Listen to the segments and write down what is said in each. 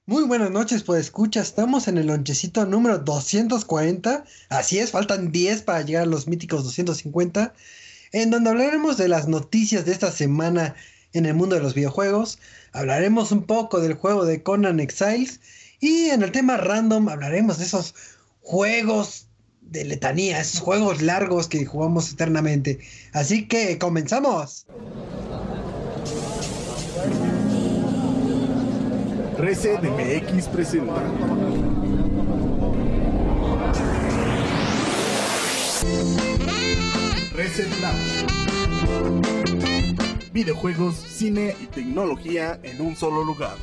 Muy buenas noches, pues escucha, estamos en el lonchecito número 240. Así es, faltan 10 para llegar a los míticos 250, en donde hablaremos de las noticias de esta semana en el mundo de los videojuegos. Hablaremos un poco del juego de Conan Exiles y en el tema random hablaremos de esos juegos de letanía, esos juegos largos que jugamos eternamente. Así que comenzamos. Reset MX presenta Reset Lab. Videojuegos, cine y tecnología en un solo lugar.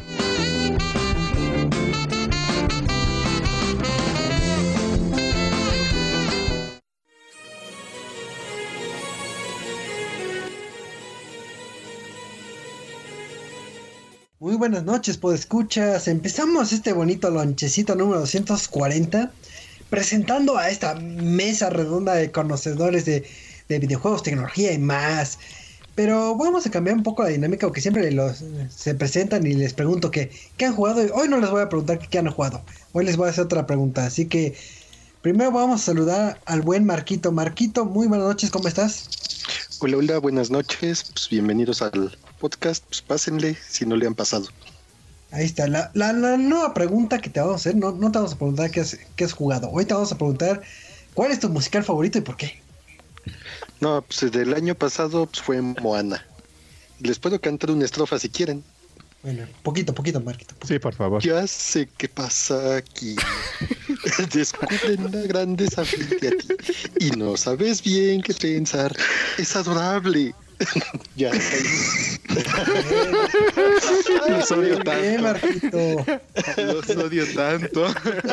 Muy buenas noches, podescuchas. Empezamos este bonito lonchecito número 240 presentando a esta mesa redonda de conocedores de videojuegos, tecnología y más. Pero vamos a cambiar un poco la dinámica, porque siempre se presentan y les pregunto qué han jugado. Y hoy no les voy a preguntar qué han jugado. Hoy les voy a hacer otra pregunta. Así que primero vamos a saludar al buen Marquito. Marquito, muy buenas noches, ¿cómo estás? Hola, hola, buenas noches. Pues bienvenidos al podcast. Pues pásenle si no le han pasado. Ahí está, la nueva pregunta que te vamos a hacer. No te vamos a preguntar qué has jugado. Hoy te vamos a preguntar cuál es tu musical favorito y por qué. No, pues del año pasado pues, fue Moana. Les puedo cantar una estrofa si quieren. Bueno, poquito, Marquito. Sí, por favor. Ya sé qué pasa aquí. Descubren una gran desafío a ti. Y no sabes bien qué pensar. Es adorable. Ya. Los odio tanto. Marquito. Los odio tanto.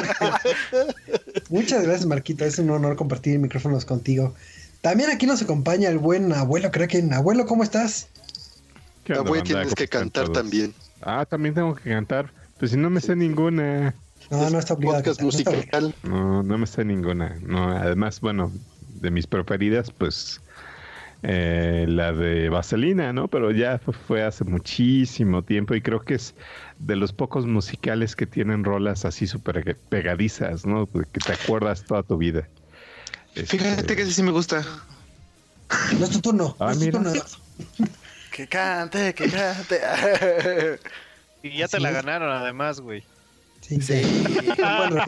Muchas gracias, Marquito. Es un honor compartir micrófonos contigo. También aquí nos acompaña el buen abuelo Kraken. Abuelo, ¿cómo estás? Abuelo, tienes que cantar también. Ah, también tengo que cantar. Pues si no me sé ninguna. No está obligado. Podcast musical. No me sé ninguna. No, además, bueno, de mis preferidas, pues la de Vaselina, ¿no? Pero ya fue hace muchísimo tiempo y creo que es de los pocos musicales que tienen rolas así súper pegadizas, ¿no? Que te acuerdas toda tu vida. Fíjate que sí me gusta. No es tu turno. Mira. Que cante. Y ya te la ganaron además, güey. Sí. Bueno,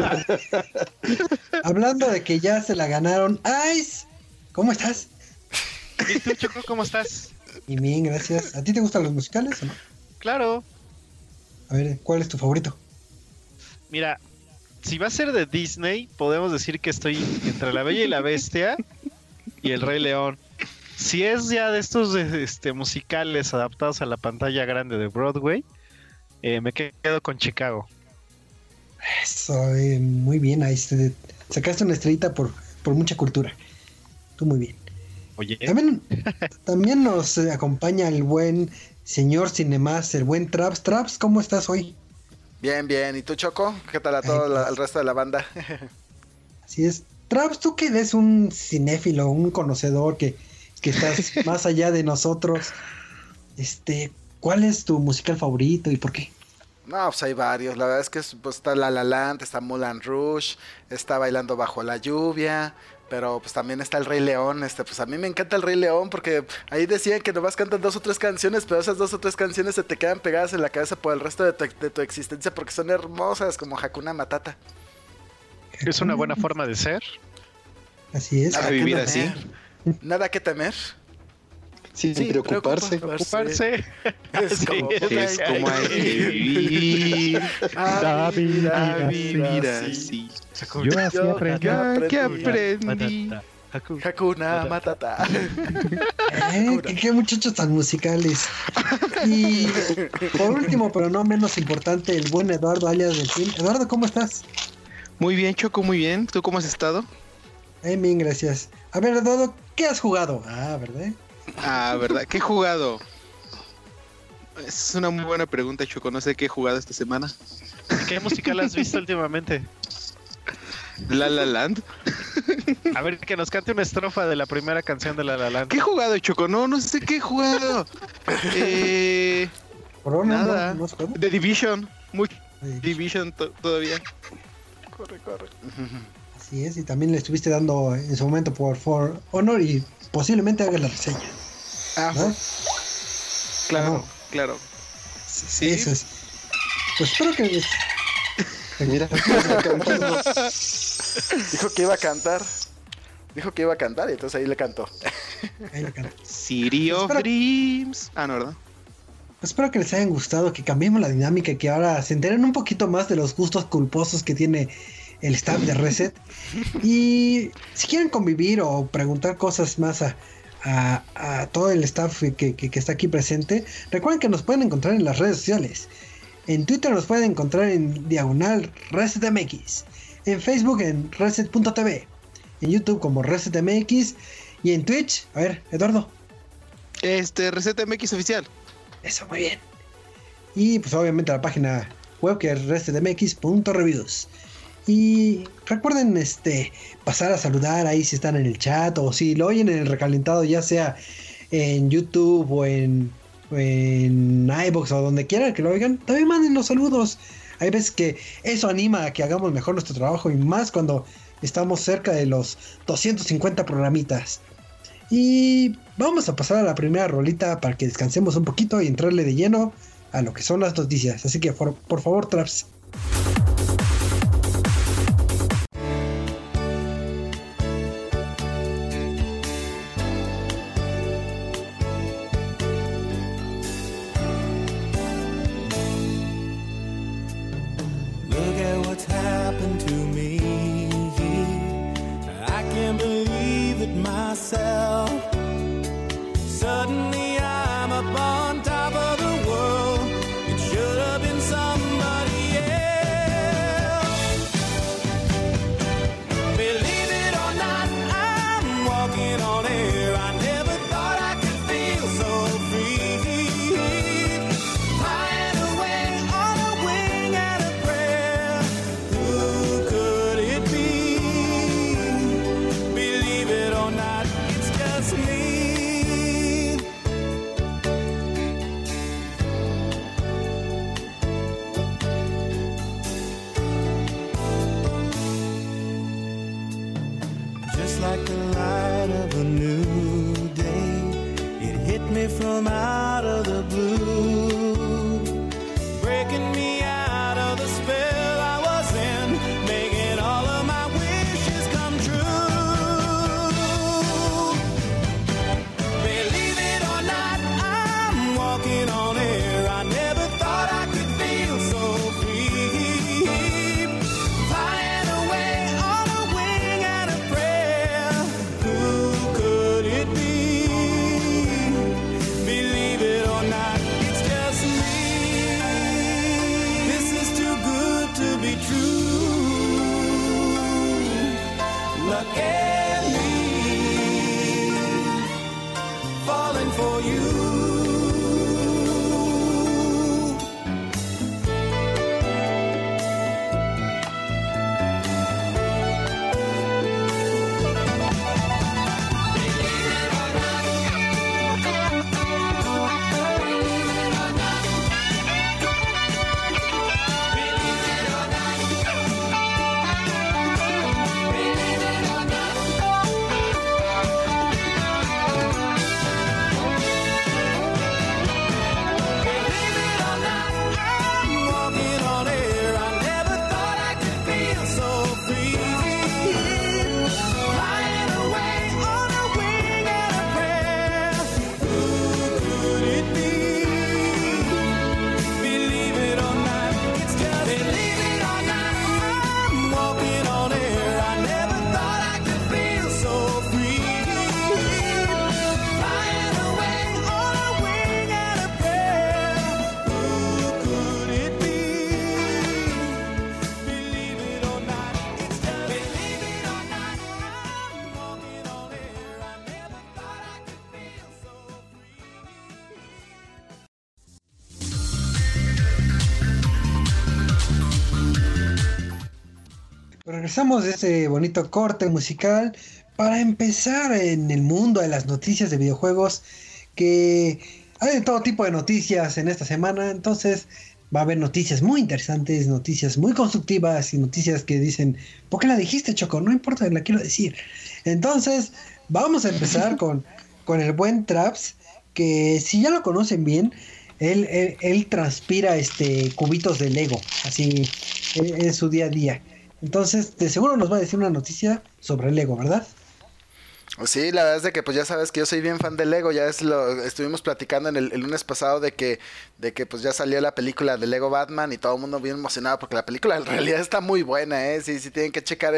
hablando de que ya se la ganaron, Ice, ¿cómo estás? ¿Y tú, Choco, cómo estás? Y bien, gracias. ¿A ti te gustan los musicales o no? Claro. A ver, ¿cuál es tu favorito? Mira, si va a ser de Disney, podemos decir que estoy entre La Bella y la Bestia y El Rey León. Si es ya de estos musicales adaptados a la pantalla grande de Broadway, me quedo con Chicago. Eso, muy bien, Ice. Sacaste una estrellita por mucha cultura. Tú muy bien. Oye. También nos acompaña el buen señor Cinemas, el buen Traps. Traps, ¿cómo estás hoy? Bien. ¿Y tú, Choco? ¿Qué tal a todo el resto de la banda? Así es. Traps, tú que eres un cinéfilo, un conocedor que estás más allá de nosotros. ¿Cuál es tu musical favorito y por qué? No, pues hay varios. La verdad es que pues, está La La Land, está Moulin Rouge, está Bailando Bajo la Lluvia, pero pues también está El Rey León. Pues a mí me encanta El Rey León porque ahí decían que nomás cantan 2 o 3 canciones, pero esas 2 o 3 canciones se te quedan pegadas en la cabeza por el resto de tu existencia porque son hermosas, como Hakuna Matata. Es una buena forma de ser. Así es. Nada A vivir que así. Nada que temer. Sin preocuparse. Ocuparse. Es como hay que vivir. Vivir así. Yo así aprendí. Hakuna Matata. ¿Qué muchachos tan musicales? Y por último, pero no menos importante, el buen Eduardo alias Delfín. Eduardo, ¿cómo estás? Muy bien, Choco, muy bien. ¿Tú cómo has estado? Bien, gracias. A ver, Eduardo, ¿qué has jugado? ¿Verdad? ¿Qué he jugado? Es una muy buena pregunta, Choco. No sé qué he jugado esta semana. ¿Qué musical has visto últimamente? La La Land. A ver, que nos cante una estrofa de la primera canción de La La Land. ¿Qué he jugado, Choco? No sé qué he jugado. Nada. ¿No has jugado? The Division. Division todavía. Corre. Así es, y también le estuviste dando en su momento por For Honor y posiblemente hagas la reseña. Ah, ¿no? claro. Sí. Eso es. Pues espero que les... Mira, Dijo que iba a cantar y entonces ahí le cantó. Ahí la canto. City of Espero- Dreams. Ah, no, ¿verdad? Espero que les hayan gustado, que cambiemos la dinámica y que ahora se enteren un poquito más de los gustos culposos que tiene el staff de Reset. Y si quieren convivir o preguntar cosas más a todo el staff que está aquí presente, recuerden que nos pueden encontrar en las redes sociales. En Twitter nos pueden encontrar en diagonal ResetMX, en Facebook en Reset.tv, en YouTube como ResetMX y en Twitch, a ver, Eduardo. Receta MX oficial. Eso, muy bien. Y pues obviamente la página web que es resetmx.reviews. Y recuerden pasar a saludar ahí si están en el chat o si lo oyen en el recalentado, ya sea en YouTube o en iVoox o donde quieran que lo oigan, también manden los saludos. Hay veces que eso anima a que hagamos mejor nuestro trabajo y más cuando estamos cerca de los 250 programitas. Y vamos a pasar a la primera rolita para que descansemos un poquito y entrarle de lleno a lo que son las noticias. Así que por favor, Traps. Look at what's happened to me. I can't believe it myself. Suddenly I'm up on top of the world. It should have been somebody else. Believe it or not, I'm walking on air. I never thought I could feel so free. Flying away on a wing and a prayer. Who could it be? Believe it or not, it's just me. Just like the light of a new day, it hit me from out of the blue, breaking me out of the spell I was in, making all of my wishes come true. Believe it or not, I'm walking on air. I never thought I could feel so free. Flying away on a wing and a prayer. Who could it be? Believe it or not, it's just me. This is too good to be true. Look at me, falling for you. Believe it or not, I'm walking on air. I never thought I could feel so free. Flying away on a wing and a prayer. Who could it be? Believe it or not, it's just believe it or not, I'm walking on air. I never thought I could feel so free. Flying away on a wing and a prayer. Who could it be? Believe it or not, it's just believe it or not, I'm walking on air. I never thought I could feel so Regresamos de este bonito corte musical para empezar en el mundo de las noticias de videojuegos, que hay de todo tipo de noticias en esta semana. Entonces va a haber noticias muy interesantes, noticias muy constructivas y noticias que dicen, ¿por qué la dijiste, Choco? No importa, la quiero decir. Entonces, vamos a empezar con el buen Traps, que si ya lo conocen bien, él transpira cubitos de Lego, así en su día a día. Entonces, de seguro nos va a decir una noticia sobre Lego, ¿verdad? Sí, la verdad es de que pues ya sabes que yo soy bien fan de Lego, ya estuvimos platicando en el lunes pasado de que pues ya salió la película de Lego Batman y todo el mundo bien emocionado porque la película en realidad está muy buena, sí, tienen que checar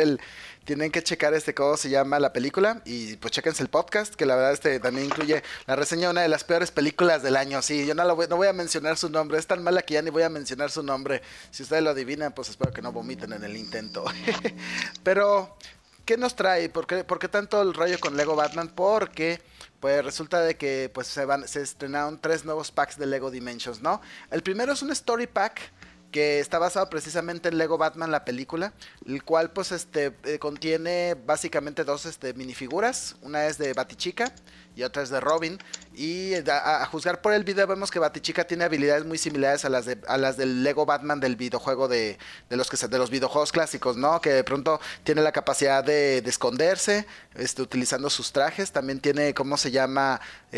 cómo se llama la película y pues chéquense el podcast que la verdad también incluye la reseña de una de las peores películas del año, sí, yo no voy a mencionar su nombre, es tan mala que ya ni voy a mencionar su nombre, si ustedes lo adivinan pues espero que no vomiten en el intento, pero... ¿Qué nos trae? ¿Por qué tanto el rollo con Lego Batman? Porque pues resulta de que pues se estrenaron 3 nuevos packs de Lego Dimensions, ¿no? El primero es un Story Pack que está basado precisamente en Lego Batman, la película, el cual pues contiene básicamente 2 minifiguras, una es de Batichica y otra es de Robin, y a juzgar por el video vemos que Batichica tiene habilidades muy similares a las del Lego Batman del videojuego de los videojuegos clásicos, ¿no? Que de pronto tiene la capacidad de esconderse, utilizando sus trajes, también tiene, ¿cómo se llama?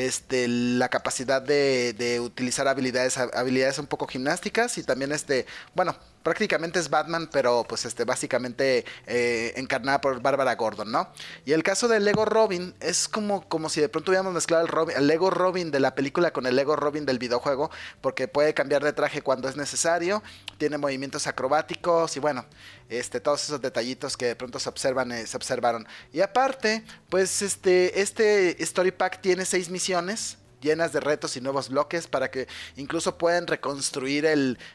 La capacidad de utilizar habilidades un poco gimnásticas y también bueno, prácticamente es Batman, pero pues básicamente encarnada por Bárbara Gordon, ¿no? Y el caso del Lego Robin es como si de pronto hubiéramos mezclado el Lego Robin de la película con el Lego Robin del videojuego, porque puede cambiar de traje cuando es necesario, tiene movimientos acrobáticos y bueno, todos esos detallitos que de pronto se observaron. Y aparte, pues este Story Pack tiene 6 misiones llenas de retos y nuevos bloques para que incluso puedan reconstruir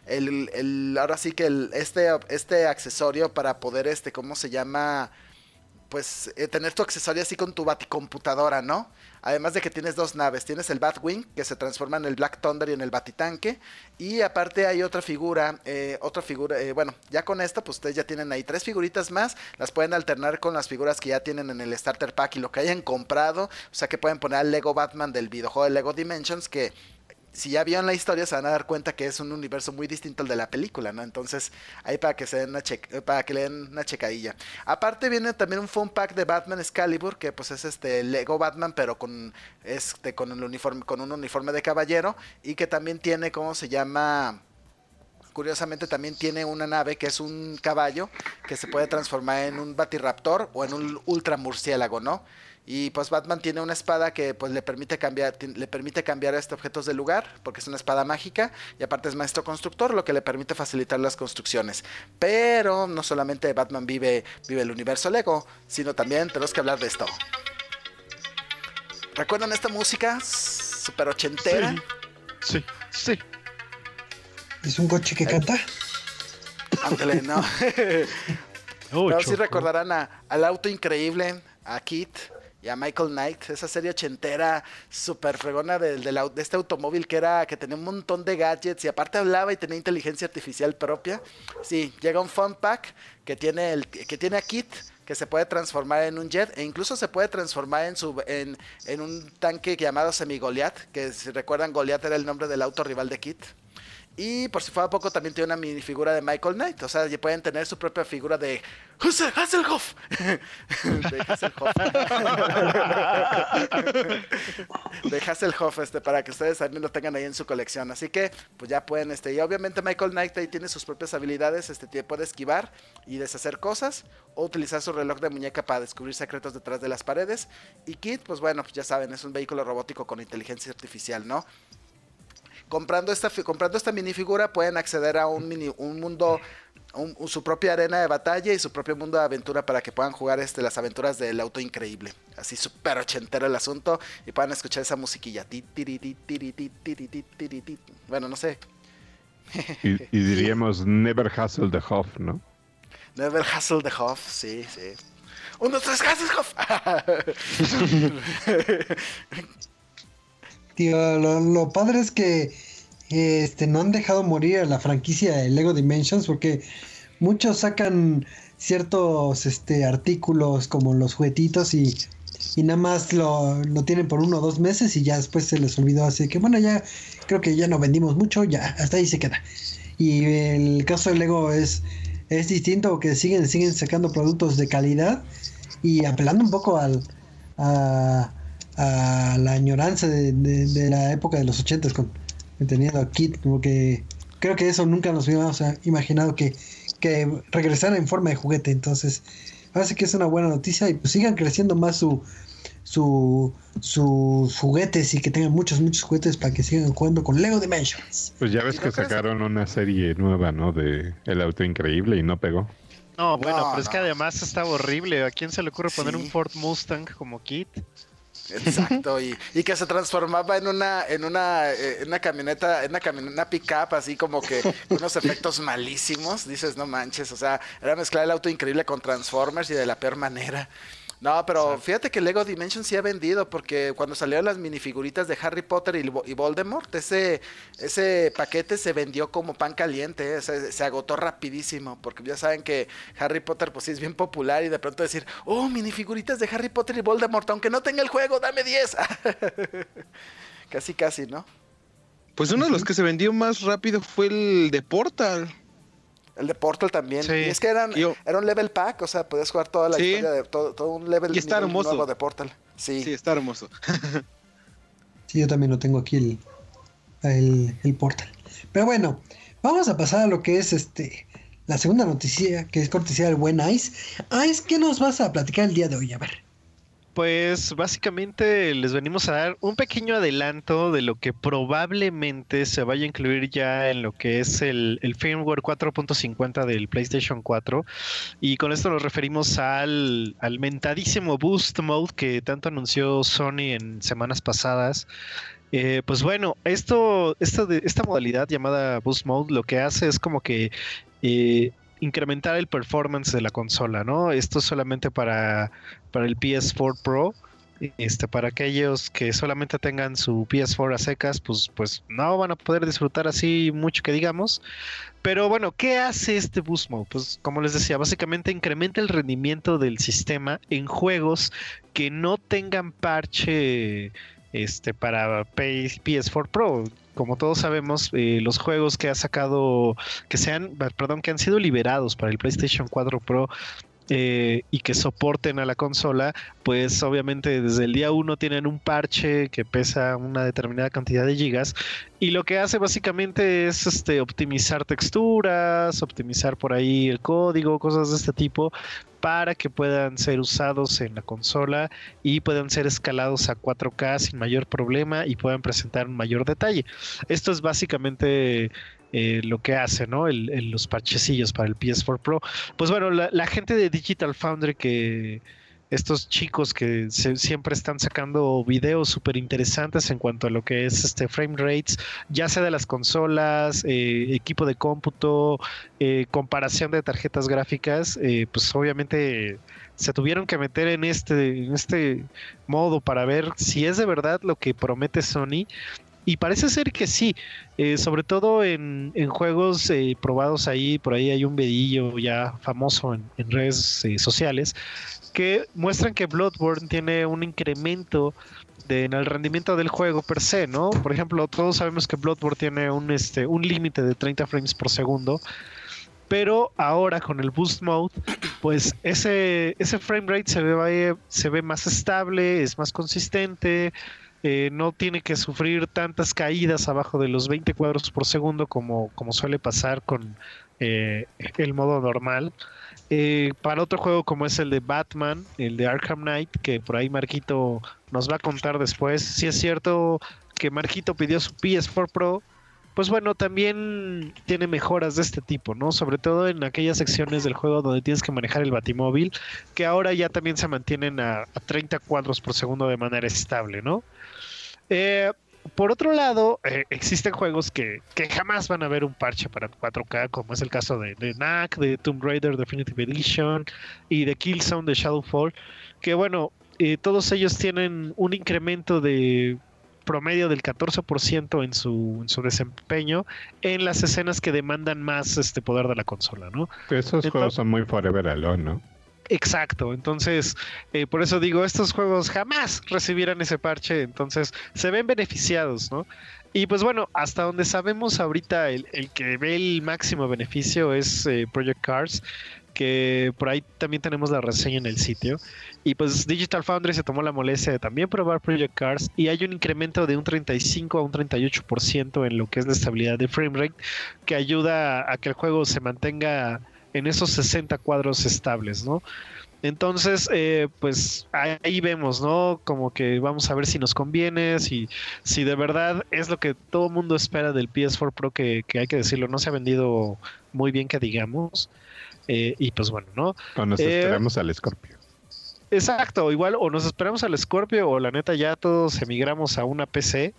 ahora sí que este accesorio para poder ¿cómo se llama? Pues tener tu accesorio así con tu baticomputadora, ¿no? Además de que tienes 2 naves, tienes el Batwing que se transforma en el Black Thunder y en el Batitanque, y aparte hay otra figura, bueno, ya con esto pues ustedes ya tienen ahí 3 figuritas más, las pueden alternar con las figuras que ya tienen en el Starter Pack y lo que hayan comprado, o sea que pueden poner al Lego Batman del videojuego de Lego Dimensions, que si ya vieron la historia se van a dar cuenta que es un universo muy distinto al de la película, ¿no? Entonces, ahí para que para que le den una checadilla. Aparte viene también un fun pack de Batman Excalibur, que pues es Lego Batman, pero con un uniforme de caballero, y que también tiene, ¿cómo se llama? Curiosamente también tiene una nave que es un caballo que se puede transformar en un batiraptor o en un ultra murciélago, ¿no? Y pues Batman tiene una espada que pues le permite cambiar objetos de lugar, porque es una espada mágica, y aparte es maestro constructor, lo que le permite facilitar las construcciones. Pero no solamente Batman vive el universo Lego, sino también tenemos que hablar de esto. ¿Recuerdan esta música super ochentera? Sí. ¿Es un coche que canta? Ándale, ¿no? Pero sí recordarán al auto increíble, a Kit y a Michael Knight, esa serie ochentera super fregona de este automóvil que tenía un montón de gadgets y aparte hablaba y tenía inteligencia artificial propia. Sí, llega un fun pack que tiene a Kit, que se puede transformar en un jet e incluso se puede transformar en un tanque llamado Semi-Goliath, que si recuerdan Goliath era el nombre del auto rival de Kit. Y por si fuera poco también tiene una minifigura de Michael Knight. O sea, ya pueden tener su propia figura de Hasselhoff. De Hasselhoff. De Hasselhoff, para que ustedes también lo tengan ahí en su colección. Así que, pues ya pueden, y obviamente Michael Knight ahí tiene sus propias habilidades. Puede esquivar y deshacer cosas. O utilizar su reloj de muñeca para descubrir secretos detrás de las paredes. Y Kit, pues bueno, pues ya saben, es un vehículo robótico con inteligencia artificial, ¿no? Comprando esta minifigura pueden acceder a un mundo, su propia arena de batalla y su propio mundo de aventura para que puedan jugar las aventuras del auto increíble. Así súper ochentero el asunto y puedan escuchar esa musiquilla. Bueno, no sé. Y diríamos Never Hustle the Hoff, ¿no? Never Hustle the Hoff, sí. 1, 2, 3, Hasselhoff. Tío, lo padre es que no han dejado morir a la franquicia de Lego Dimensions porque muchos sacan ciertos artículos como los juguetitos y nada más lo tienen por 1 o 2 meses y ya después se les olvidó, así que bueno, ya creo que ya no vendimos mucho, ya hasta ahí se queda. Y el caso de Lego es distinto, porque siguen sacando productos de calidad y apelando un poco a la añoranza de la época de los 80s teniendo a Kid, porque creo que eso nunca nos hubiéramos imaginado que regresara en forma de juguete. Entonces parece que es una buena noticia, y pues sigan creciendo más sus juguetes, y que tengan muchos juguetes para que sigan jugando con Lego Dimensions. Pues ya ves que sacaron una serie nueva, ¿no? De El Auto Increíble y no pegó. No, bueno, No, pero es que no. además estaba horrible. ¿A quién se le ocurre poner Sí. un Ford Mustang como kit? Exacto, y que se transformaba en una camioneta, una pick-up, así como que con unos efectos malísimos. Dices, no manches, o sea, era mezclar El Auto Increíble con Transformers y de la peor manera. No, pero fíjate que Lego Dimension sí ha vendido, porque cuando salieron las minifiguritas de Harry Potter y Voldemort, ese paquete se vendió como pan caliente, se agotó rapidísimo, porque ya saben que Harry Potter pues sí es bien popular, y de pronto decir, oh, minifiguritas de Harry Potter y Voldemort, aunque no tenga el juego, dame 10. Casi, ¿no? Pues uno de los que se vendió más rápido fue el de Portal. El de Portal también. Sí. Y es que era un level pack, o sea, podías jugar toda la Sí. historia de todo un level Y está nivel hermoso. nuevo de Portal. Sí. Sí, está hermoso. Sí, yo también lo tengo aquí el Portal. Pero bueno, vamos a pasar a lo que es la segunda noticia, que es cortesía del buen Ice. Ice, ¿qué nos vas a platicar el día de hoy? A ver. Pues básicamente les venimos a dar un pequeño adelanto de lo que probablemente se vaya a incluir ya en lo que es el firmware 4.50 del PlayStation 4. Y con esto nos referimos al mentadísimo Boost Mode que tanto anunció Sony en semanas pasadas. Pues bueno, esta modalidad llamada Boost Mode lo que hace es como que incrementar el performance de la consola, ¿no? Esto es solamente para el PS4 Pro. Para aquellos que solamente tengan su PS4 a secas, pues no van a poder disfrutar así mucho que digamos. Pero bueno, ¿qué hace este Boost Mode? Pues como les decía, básicamente incrementa el rendimiento del sistema en juegos que no tengan parche para PS4 Pro. Como todos sabemos, los juegos que ha sacado, que han sido liberados para el PlayStation 4 Pro y que soporten a la consola, pues obviamente desde el día 1 tienen un parche que pesa una determinada cantidad de gigas, y lo que hace básicamente es optimizar texturas, optimizar por ahí el código, cosas de este tipo, para que puedan ser usados en la consola y puedan ser escalados a 4K sin mayor problema y puedan presentar un mayor detalle. Esto es básicamente lo que hace, ¿no? Los parchecillos para el PS4 Pro. Pues bueno, la gente de Digital Foundry, que estos chicos que siempre están sacando videos súper interesantes en cuanto a lo que es frame rates, ya sea de las consolas, equipo de cómputo, comparación de tarjetas gráficas, pues obviamente se tuvieron que meter en este modo para ver si es de verdad lo que promete Sony. Y parece ser que sí, sobre todo en juegos probados ahí. Por ahí hay un videillo ya famoso en redes sociales que muestran que Bloodborne tiene un incremento en el rendimiento del juego per se, ¿no? Por ejemplo, todos sabemos que Bloodborne tiene un límite de 30 frames por segundo, pero ahora con el Boost Mode, pues ese frame rate se ve más estable, es más consistente. No tiene que sufrir tantas caídas abajo de los 20 cuadros por segundo como suele pasar con el modo normal. Para otro juego como es el de Batman, el de Arkham Knight, que por ahí Marquito nos va a contar después. Si es cierto que Marquito pidió su PS4 Pro, pues bueno, también tiene mejoras de este tipo, ¿no? Sobre todo en aquellas secciones del juego donde tienes que manejar el Batimóvil, que ahora ya también se mantienen a 30 cuadros por segundo de manera estable, ¿no? Por otro lado, existen juegos que jamás van a ver un parche para 4K, como es el caso de Knack, de Tomb Raider Definitive Edition y de Killzone de Shadowfall, que bueno, todos ellos tienen un incremento de promedio del 14% en su desempeño en las escenas que demandan más poder de la consola, ¿no? Esos juegos son muy Forever Alone, ¿no? Exacto, entonces por eso digo, estos juegos jamás recibirán ese parche, entonces se ven beneficiados, ¿no? Y pues bueno, hasta donde sabemos ahorita el que ve el máximo beneficio es Project Cars, que por ahí también tenemos la reseña en el sitio. Y pues Digital Foundry se tomó la molestia de también probar Project Cars y hay un incremento de un 35 a un 38% en lo que es la estabilidad de framerate, que ayuda a que el juego se mantenga en esos 60 cuadros estables, ¿no? Entonces, pues ahí vemos, ¿no? Como que vamos a ver si nos conviene, si de verdad es lo que todo el mundo espera del PS4 Pro, que hay que decirlo, no se ha vendido muy bien, que digamos. Y pues bueno, ¿no? O nos esperamos al Scorpio. Exacto, igual o nos esperamos al Scorpio o la neta ya todos emigramos a una PC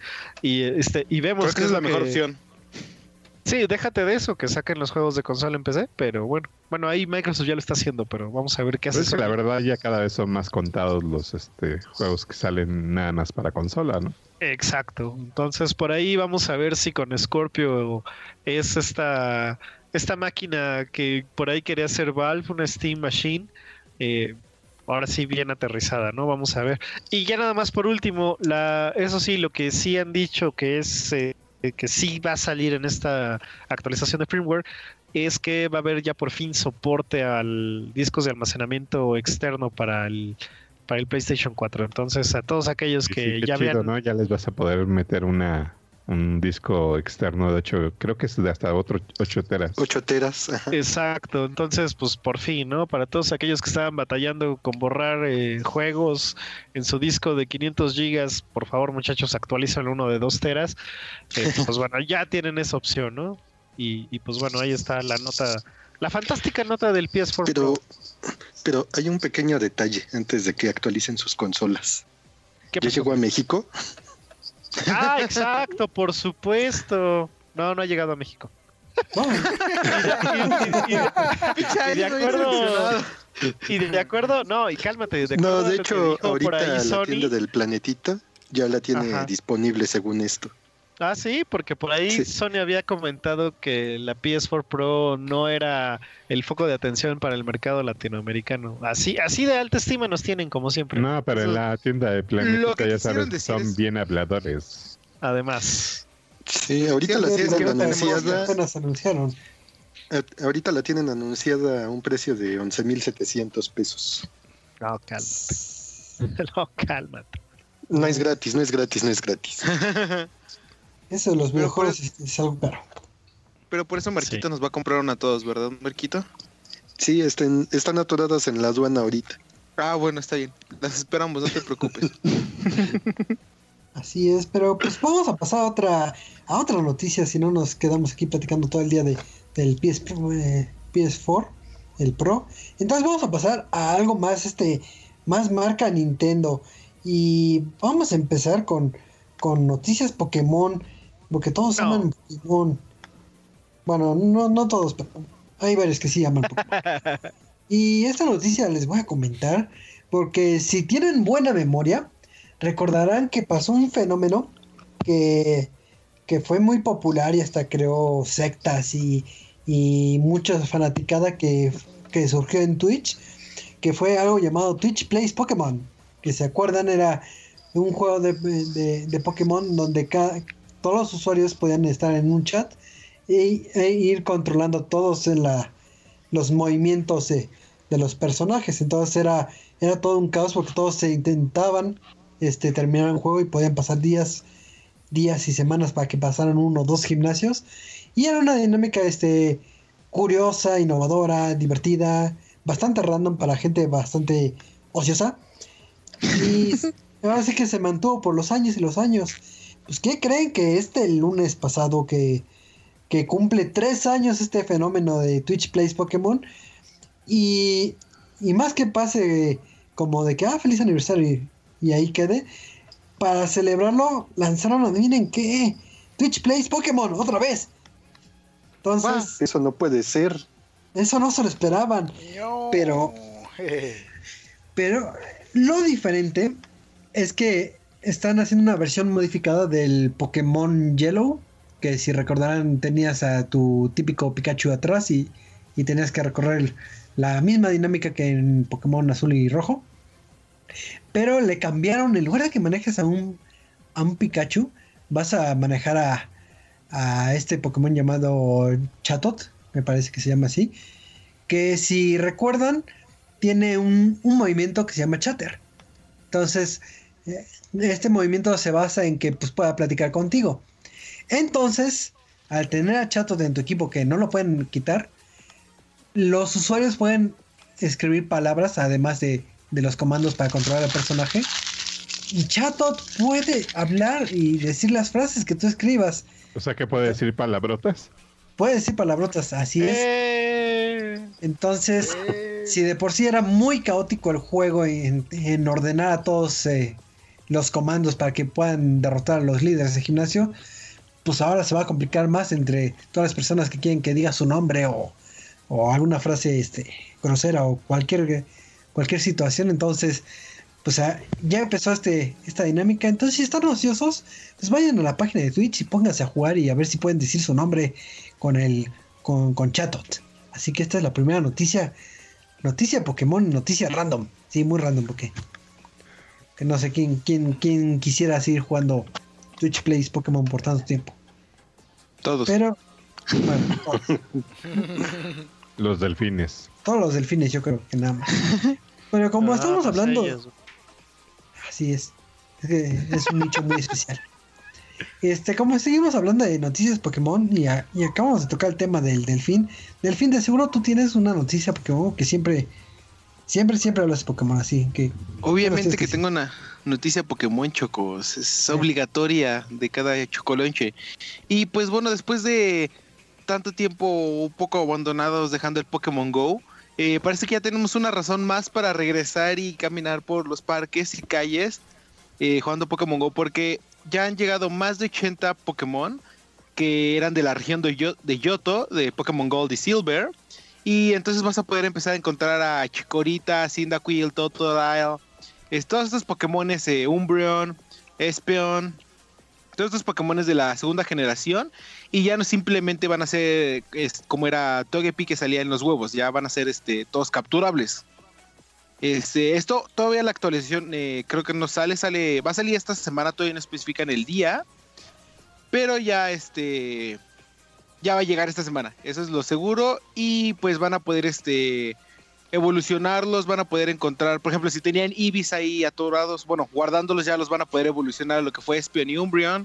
y vemos Creo que es la mejor opción. Sí, déjate de eso, que saquen los juegos de consola en PC, pero bueno, ahí Microsoft ya lo está haciendo, pero vamos a ver qué hace. Pues la verdad ya cada vez son más contados los juegos que salen nada más para consola, ¿no? Exacto, entonces por ahí vamos a ver si con Scorpio es esta máquina que por ahí quería hacer Valve, una Steam Machine, ahora sí bien aterrizada, ¿no? Vamos a ver. Y ya nada más por último, eso sí, lo que sí han dicho que es que sí va a salir en esta actualización de firmware es que va a haber ya por fin soporte al discos de almacenamiento externo para el PlayStation 4. Entonces a todos aquellos que sí, ya chido, vean, ¿no? Ya les vas a poder meter un disco externo de 8, creo que es de hasta 8 teras. 8 teras. Ajá. Exacto, entonces pues por fin, ¿no? Para todos aquellos que estaban batallando con borrar juegos en su disco de 500 gigas, por favor muchachos, actualicen uno de 2 teras. Pues bueno, ya tienen esa opción, ¿no? Y pues bueno, ahí está la nota, la fantástica nota del PS4 Pro. Pero hay un pequeño detalle antes de que actualicen sus consolas. ¿Qué ¿Ya pasó? llegó a México? Ah, exacto, por supuesto. No ha llegado a México. Y de acuerdo, no, y cálmate. No, de a lo que hecho, dijo por ahorita ahí la Sony. tienda del Planetita ya la tiene Ajá. disponible según esto. Ah, sí, porque por ahí Sí. Sony había comentado que la PS4 Pro no era el foco de atención para el mercado latinoamericano. Así de alta estima nos tienen, como siempre. No, pero en la tienda de Lo Planeta que ya quisieron sabes, decir son es- bien habladores. Además. Sí, ahorita Sí, la sí, tienen es que no anunciada. Apenas anunciaron. Ahorita la tienen anunciada a un precio de 11,700 pesos. No, cálmate. No, cálmate. No es gratis, no es gratis, no es gratis. Eso de los Pero videojuegos es algo caro. Pero por eso Marquito nos va a comprar una a todos, ¿verdad, Marquito? Sí, están atoradas en la aduana ahorita. Ah, bueno, está bien. Las esperamos, no te preocupes. Así es, pero pues vamos a pasar a otra noticia, si no nos quedamos aquí platicando todo el día del PS4, el Pro. Entonces vamos a pasar a algo más, más marca Nintendo. Y vamos a empezar con noticias Pokémon, porque todos No. aman Pokémon. Bueno, no todos, pero hay varios que sí aman Pokémon. Y esta noticia les voy a comentar, porque si tienen buena memoria, recordarán que pasó un fenómeno que fue muy popular y hasta creó sectas y mucha fanaticada que surgió en Twitch, que fue algo llamado Twitch Plays Pokémon, que se acuerdan era un juego de Pokémon donde todos los usuarios podían estar en un chat e ir controlando todos los movimientos de los personajes. Entonces era todo un caos porque todos se intentaban terminar el juego y podían pasar días y semanas para que pasaran 1 o 2 gimnasios, y era una dinámica curiosa, innovadora, divertida, bastante random para gente bastante ociosa, y ahora sí que se mantuvo por los años y los años. Pues ¿qué creen? Que el lunes pasado que cumple 3 años este fenómeno de Twitch Plays Pokémon, y más que pase como de que feliz aniversario y ahí quede, para celebrarlo lanzaron, adivinen qué, Twitch Plays Pokémon otra vez. Entonces Eso no puede ser. eso no se lo esperaban, pero lo diferente es que están haciendo una versión modificada del Pokémon Yellow, que si recordarán tenías a tu típico Pikachu atrás y y tenías que recorrer la misma dinámica que en Pokémon Azul y Rojo. Pero le cambiaron, en lugar de que manejes a un Pikachu, vas a manejar a este Pokémon llamado Chatot, me parece que se llama así, que si recuerdan, tiene un movimiento que se llama Chatter. Entonces, este movimiento se basa en que pues, pueda platicar contigo. Entonces, al tener a Chatot en tu equipo que no lo pueden quitar, los usuarios pueden escribir palabras, además de los comandos para controlar al personaje. Y Chatot puede hablar y decir las frases que tú escribas. O sea, que puede decir palabrotas. Puede decir palabrotas, así es. Entonces, si de por sí era muy caótico el juego en ordenar a todos los comandos para que puedan derrotar a los líderes de gimnasio, pues ahora se va a complicar más entre todas las personas que quieren que diga su nombre o alguna frase grosera o cualquier situación. Entonces, pues ya empezó esta dinámica. Entonces, si están ociosos, pues vayan a la página de Twitch y pónganse a jugar y a ver si pueden decir su nombre con Chatot. Así que esta es la primera noticia Pokémon, noticia random. Sí, muy random, porque que no sé quién quisiera seguir jugando Twitch Plays Pokémon por tanto tiempo. Todos. Pero, bueno, todos. Los delfines. Todos los delfines, yo creo que nada más. Pero como estamos hablando... ellos. Así es. Es un nicho muy especial. Como seguimos hablando de noticias Pokémon y acabamos de tocar el tema del delfín. Delfín, de seguro tú tienes una noticia Pokémon que siempre hablas de Pokémon, así que... Obviamente que tengo una noticia Pokémon, Chocos. Es obligatoria de cada chocolonche. Y pues bueno, después de tanto tiempo un poco abandonados dejando el Pokémon Go, parece que ya tenemos una razón más para regresar y caminar por los parques y calles jugando Pokémon Go, porque ya han llegado más de 80 Pokémon que eran de la región de Yoto, de Pokémon Gold y Silver, y entonces vas a poder empezar a encontrar a Chikorita, Cyndaquil, Totodile, todos estos Pokémones, Umbreon, Espeon, todos estos Pokémones de la segunda generación, y ya no simplemente van a ser como era Togepi que salía en los huevos, ya van a ser todos capturables. Esto todavía la actualización creo que no va a salir esta semana, todavía no especifican el día, pero ya ya va a llegar esta semana, eso es lo seguro. Y pues van a poder evolucionarlos, van a poder encontrar, por ejemplo, si tenían Eevees ahí atorados, bueno, guardándolos ya los van a poder evolucionar a lo que fue Espeon y Umbreon.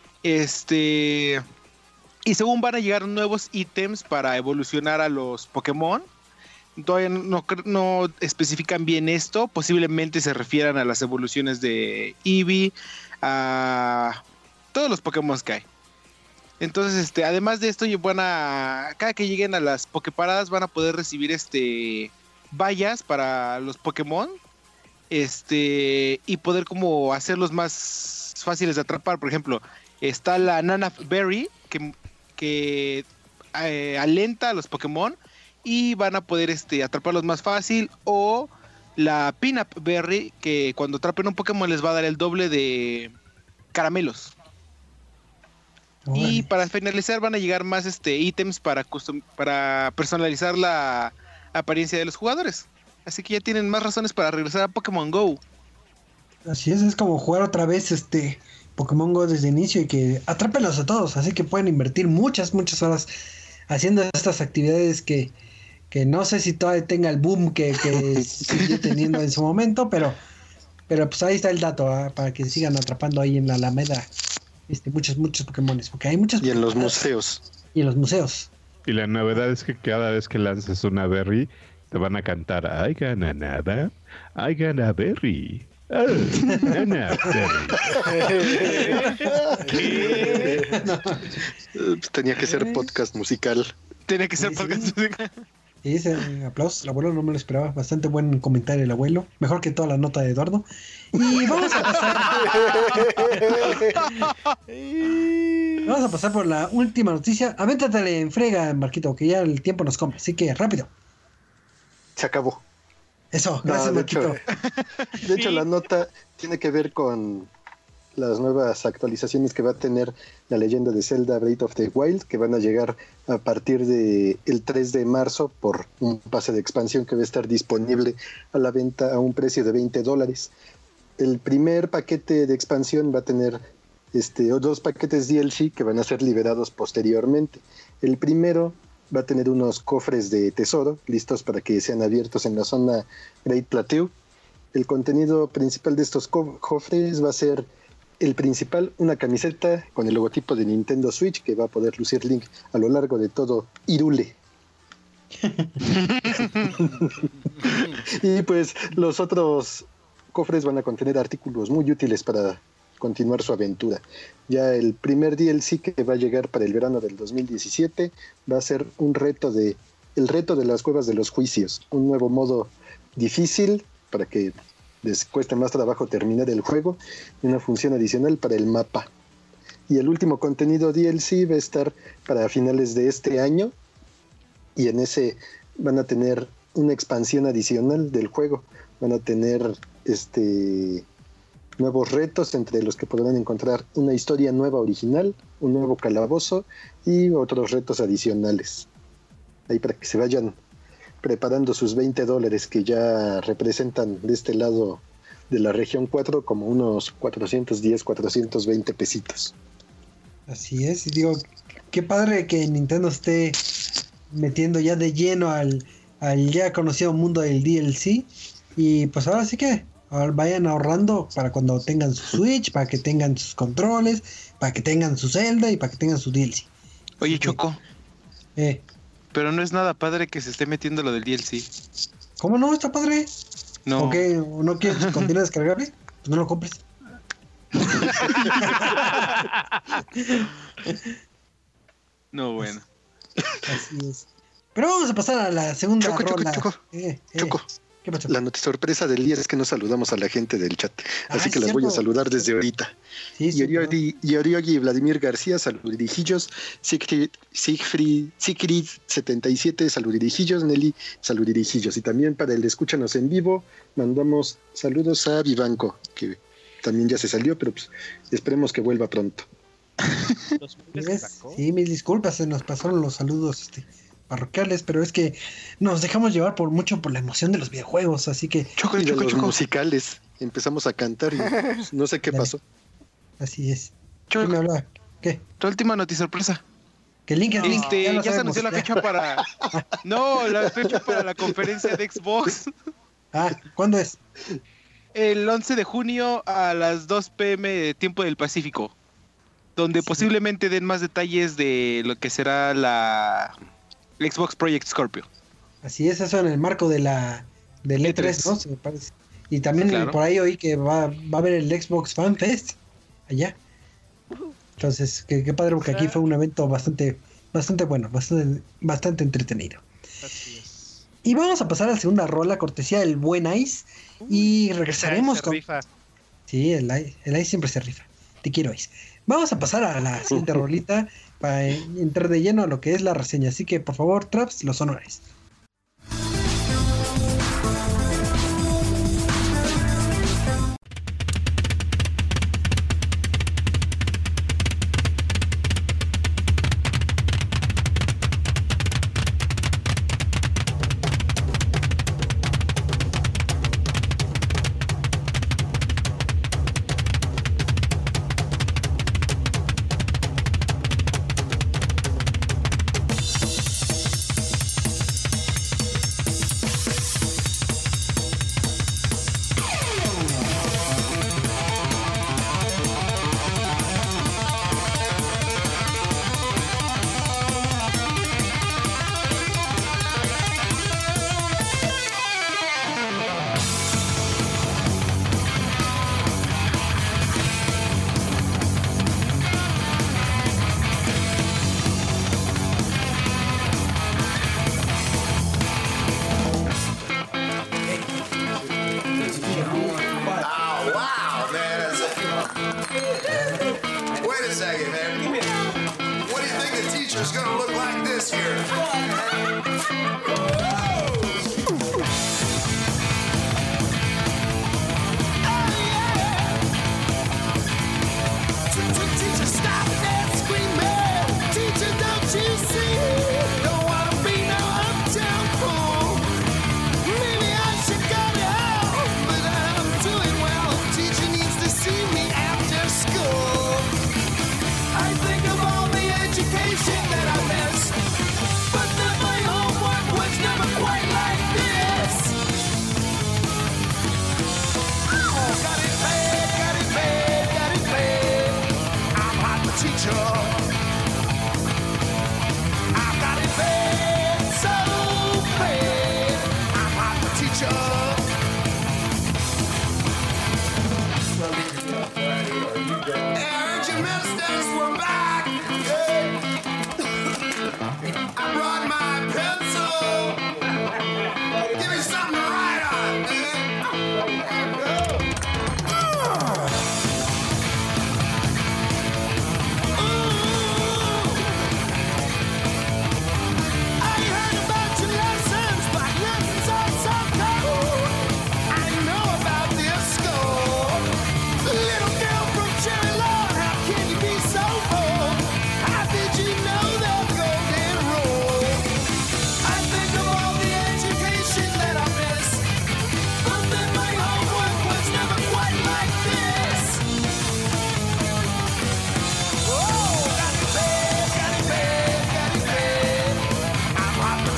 Y según van a llegar nuevos ítems para evolucionar a los Pokémon. Todavía no especifican bien esto. Posiblemente se refieran a las evoluciones de Eevee, a todos los Pokémon que hay. Entonces, además de esto, cada que lleguen a las Poképaradas van a poder recibir vallas para los Pokémon. Y poder como hacerlos más fáciles de atrapar. Por ejemplo, está la Nana Berry que alenta a los Pokémon y van a poder atraparlos más fácil, o la Peanut Berry, que cuando atrapen un Pokémon les va a dar el doble de caramelos. Y para finalizar van a llegar más ítems para personalizar la apariencia de los jugadores. Así que ya tienen más razones para regresar a Pokémon Go. Así es como jugar otra vez Pokémon Go desde el inicio y que atrápenlos a todos. Así que pueden invertir muchas horas haciendo estas actividades que no sé si todavía tenga el boom que siguió teniendo en su momento, pero pues ahí está el dato, para que sigan atrapando ahí en la Alameda muchos Pokémones, porque hay muchos. Y en los museos. Y en los museos. Y la novedad es que cada vez que lances una berry, te van a cantar I gana nada, I gana berry. Oh, nana berry. Tenía que ser podcast musical. Tenía que ser podcast musical. Sí, aplausos, el abuelo no me lo esperaba. Bastante buen comentario el abuelo. Mejor que toda la nota de Eduardo. Y vamos a pasar por la última noticia. Avéntatele en frega, Marquito, que ya el tiempo nos come. Así que rápido. Se acabó. Eso, gracias, Marquito. De hecho, la nota tiene que ver con las nuevas actualizaciones que va a tener la leyenda de Zelda Breath of the Wild, que van a llegar a partir de el 3 de marzo por un pase de expansión que va a estar disponible a la venta a un precio de $20. El primer paquete de expansión va a tener 2 paquetes DLC que van a ser liberados posteriormente. El primero va a tener unos cofres de tesoro listos para que sean abiertos en la zona Great Plateau. El contenido principal de estos cofres va a ser el principal, una camiseta con el logotipo de Nintendo Switch que va a poder lucir Link a lo largo de todo Hyrule. Y pues los otros cofres van a contener artículos muy útiles para continuar su aventura. Ya el primer DLC que va a llegar para el verano del 2017 va a ser el reto de las cuevas de los juicios, un nuevo modo difícil para que les cueste más trabajo terminar el juego y una función adicional para el mapa. Y el último contenido DLC va a estar para finales de este año y en ese van a tener una expansión adicional del juego. Van a tener nuevos retos entre los que podrán encontrar una historia nueva original, un nuevo calabozo y otros retos adicionales. Ahí para que se vayan preparando sus $20 que ya representan de este lado de la región 4 como unos 410, 420 pesitos. Así es, y digo, qué padre que Nintendo esté metiendo ya de lleno al ya conocido mundo del DLC. Y pues ahora sí que vayan ahorrando para cuando tengan su Switch, para que tengan sus controles, para que tengan su Zelda y para que tengan su DLC. Oye, Así Choco. Pero no es nada padre que se esté metiendo lo del DLC. ¿Cómo no? ¿Está padre? No. ¿O qué? ¿O no quieres contenido descargable? Pues no lo compres. No, bueno. Así es. Pero vamos a pasar a la segunda ronda. Choco. ¿Qué pasó? La noticia sorpresa del día es que no saludamos a la gente del chat. Así que las cierto. voy a saludar desde ahorita. Sí, sí, Yoriogi Vladimir García, saludirijillos. Siegfried 77, saludirijillos. Nelly, saludirijillos. Y también para el Escúchanos en Vivo, mandamos saludos a Vivanco, que también ya se salió, pero pues esperemos que vuelva pronto. Sí, mis disculpas, se nos pasaron los saludos parroquiales, pero es que nos dejamos llevar mucho por la emoción de los videojuegos, así que Y de los musicales. Empezamos a cantar y pues, no sé qué pasó. así es. Choco. ¿Quién me habla? ¿Qué? Tu última noticia sorpresa. Que Link Ya se anunció la fecha para... No, la fecha para la conferencia de Xbox. ¿Cuándo es? El 11 de junio a las 2 p.m. tiempo del Pacífico, donde posiblemente den más detalles de lo que será la Xbox Project Scorpio. Así es, eso en el marco del E3, ¿no? Se me parece. Y también Claro. por ahí oí que va a haber el Xbox Fan Fest allá. Entonces, qué padre, porque aquí fue un evento bastante bueno, bastante entretenido. Así es. Y vamos a pasar a la segunda rola, cortesía del buen Ice. Y regresaremos Se con... rifa. Sí, el Ice siempre se rifa. Te quiero, Ice. Vamos a pasar a la siguiente rolita para entrar de lleno a lo que es la reseña. Así que, por favor, Traps, los honores. Wait a second, man. What do you think the teacher's gonna look like this year?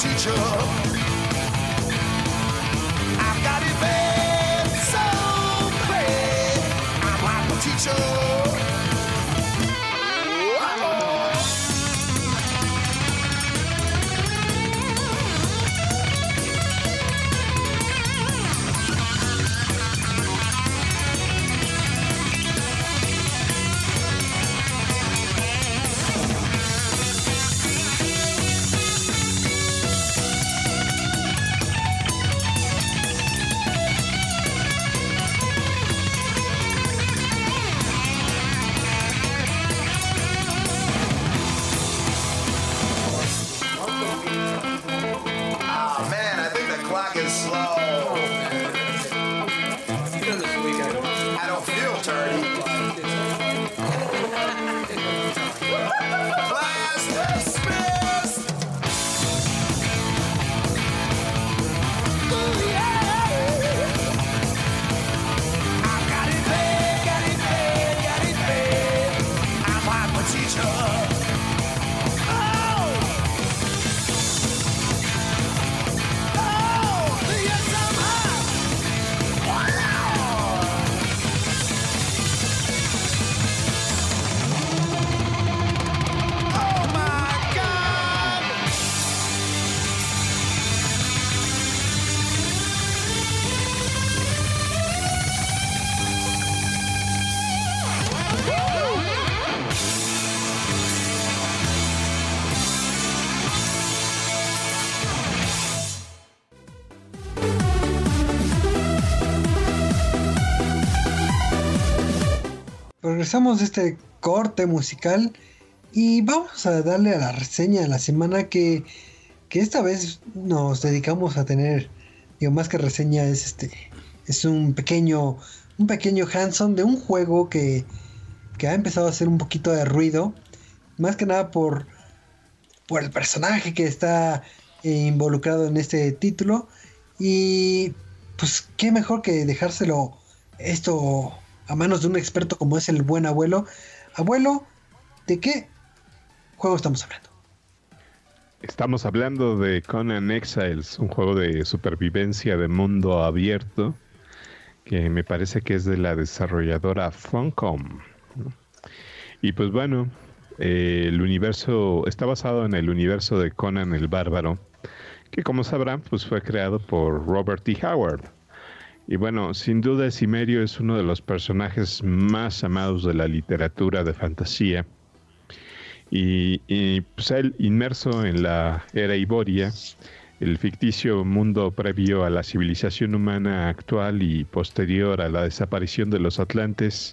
teacher. I've got it bad, so bad. I'm like a teacher. Regresamos de este corte musical y vamos a darle a la reseña de la semana que esta vez nos dedicamos a tener, digo, más que reseña, es un pequeño hands-on de un juego que ha empezado a hacer un poquito de ruido, más que nada por el personaje que está involucrado en este título, y pues qué mejor que dejárselo esto a manos de un experto como es el buen abuelo. Abuelo, ¿de qué juego estamos hablando? Estamos hablando de Conan Exiles, un juego de supervivencia de mundo abierto que me parece que es de la desarrolladora Funcom, ¿no? Y pues bueno, el universo está basado en el universo de Conan el Bárbaro, que como sabrán pues fue creado por Robert E. Howard. Y bueno, sin duda Cimmerio es uno de los personajes más amados de la literatura de fantasía. Y pues él, inmerso en la era Iboria, el ficticio mundo previo a la civilización humana actual y posterior a la desaparición de los Atlantes,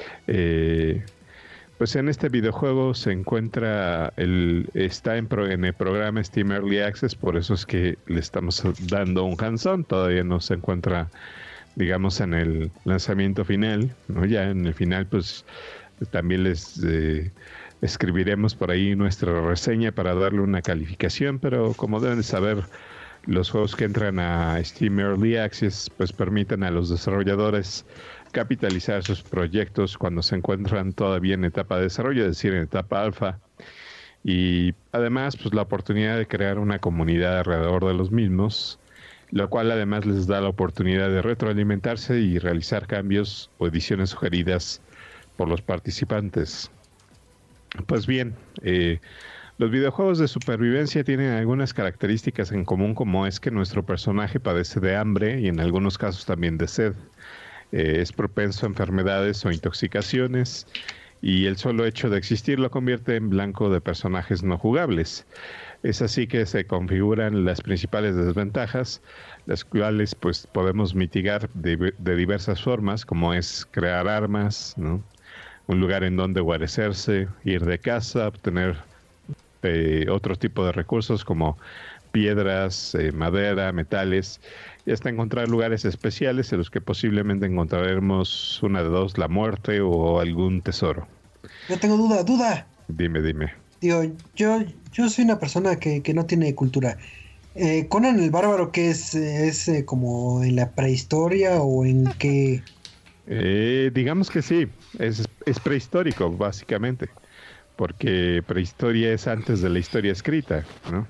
pues en este videojuego se encuentra, está en el programa Steam Early Access, por eso es que le estamos dando un hands-on. Todavía no se encuentra, digamos, en el lanzamiento final, ¿no? Ya en el final pues también les escribiremos por ahí nuestra reseña para darle una calificación, pero como deben de saber, los juegos que entran a Steam Early Access pues permiten a los desarrolladores capitalizar sus proyectos cuando se encuentran todavía en etapa de desarrollo, es decir, en etapa alfa, y además pues la oportunidad de crear una comunidad alrededor de los mismos, lo cual además les da la oportunidad de retroalimentarse y realizar cambios o ediciones sugeridas por los participantes. Pues bien, los videojuegos de supervivencia tienen algunas características en común, como es que nuestro personaje padece de hambre y en algunos casos también de sed. Es propenso a enfermedades o intoxicaciones, y el solo hecho de existir lo convierte en blanco de personajes no jugables. Es así que se configuran las principales desventajas, las cuales pues podemos mitigar de diversas formas, como es crear armas, ¿no? Un lugar en donde guarecerse, ir de caza, obtener otro tipo de recursos como piedras, madera, metales, y hasta encontrar lugares especiales en los que posiblemente encontraremos una de dos, la muerte o algún tesoro. Yo tengo duda. Dime. Digo, yo soy una persona que no tiene cultura. ¿Conan el Bárbaro qué es? ¿Es como en la prehistoria o en qué? Digamos que sí, es prehistórico básicamente, porque prehistoria es antes de la historia escrita, ¿no?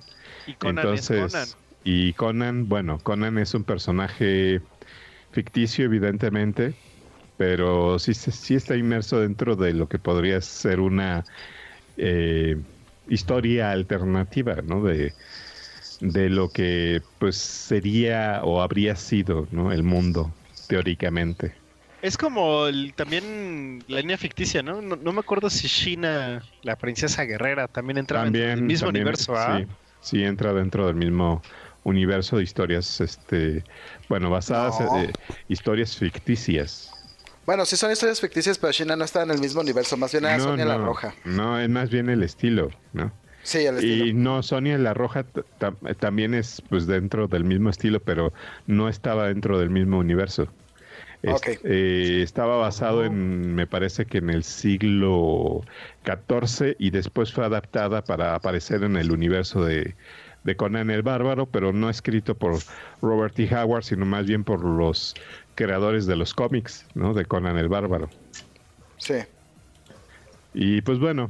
Y Conan es Conan. Y Conan, bueno, Conan es un personaje ficticio, evidentemente, pero sí está inmerso dentro de lo que podría ser una historia alternativa, ¿no? De lo que pues sería o habría sido, ¿no? El mundo, teóricamente. Es como también la línea ficticia, ¿no? No me acuerdo si Sheena, la princesa guerrera, también entraba en el mismo universo, ¿ah? Sí, entra dentro del mismo universo de historias, basadas en historias ficticias. Bueno, sí son historias ficticias, pero Sheena no está en el mismo universo, más bien era Sonia la Roja. No, es más bien el estilo, ¿no? Sí, el estilo. Y no, Sonia la Roja también es pues dentro del mismo estilo, pero no estaba dentro del mismo universo. Okay. Estaba basado me parece que en el siglo XIV y después fue adaptada para aparecer en el universo de Conan el Bárbaro, pero no escrito por Robert E. Howard, sino más bien por los creadores de los cómics, ¿no? De Conan el Bárbaro. Sí. Y pues bueno,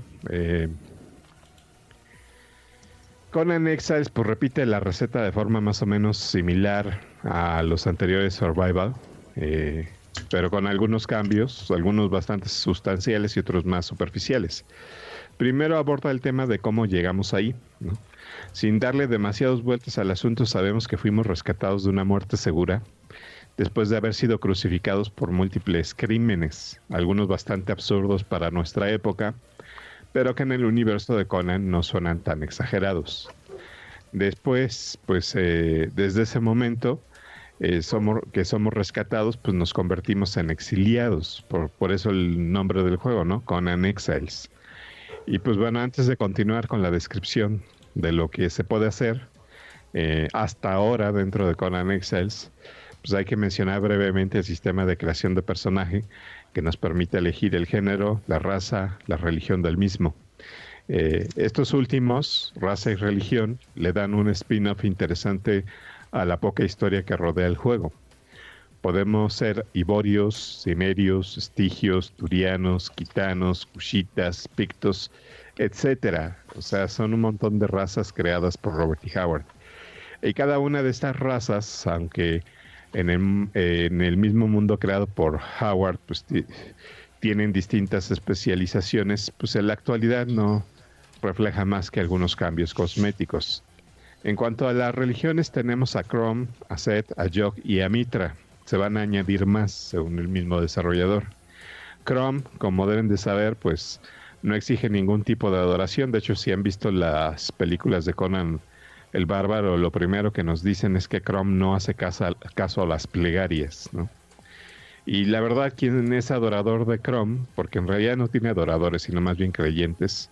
Conan Exiles pues repite la receta de forma más o menos similar a los anteriores Survival, pero con algunos cambios, algunos bastante sustanciales y otros más superficiales. Primero aborda el tema de cómo llegamos ahí, ¿no? Sin darle demasiadas vueltas al asunto, sabemos que fuimos rescatados de una muerte segura después de haber sido crucificados por múltiples crímenes, algunos bastante absurdos para nuestra época, pero que en el universo de Conan no suenan tan exagerados. Después, pues desde ese momento somos rescatados, pues nos convertimos en exiliados, por eso el nombre del juego, ¿no? Conan Exiles. Y pues bueno, antes de continuar con la descripción de lo que se puede hacer hasta ahora dentro de Conan Exiles, pues hay que mencionar brevemente el sistema de creación de personaje que nos permite elegir el género, la raza, la religión del mismo. Estos últimos, raza y religión, le dan un spin-off interesante a la poca historia que rodea el juego. Podemos ser iborios, cimerios, estigios, turianos, quitanos, cushitas, pictos, etcétera. O sea, son un montón de razas creadas por Robert E. Howard. Y cada una de estas razas, aunque en el mismo mundo creado por Howard, pues tienen distintas especializaciones, pues en la actualidad no refleja más que algunos cambios cosméticos. En cuanto a las religiones, tenemos a Crom, a Set, a Yog y a Mitra. Se van a añadir más según el mismo desarrollador. Crom, como deben de saber, pues no exige ningún tipo de adoración. De hecho, si han visto las películas de Conan el Bárbaro, lo primero que nos dicen es que Crom no hace caso a las plegarias, ¿no? Y la verdad, quien es adorador de Crom, porque en realidad no tiene adoradores, sino más bien creyentes,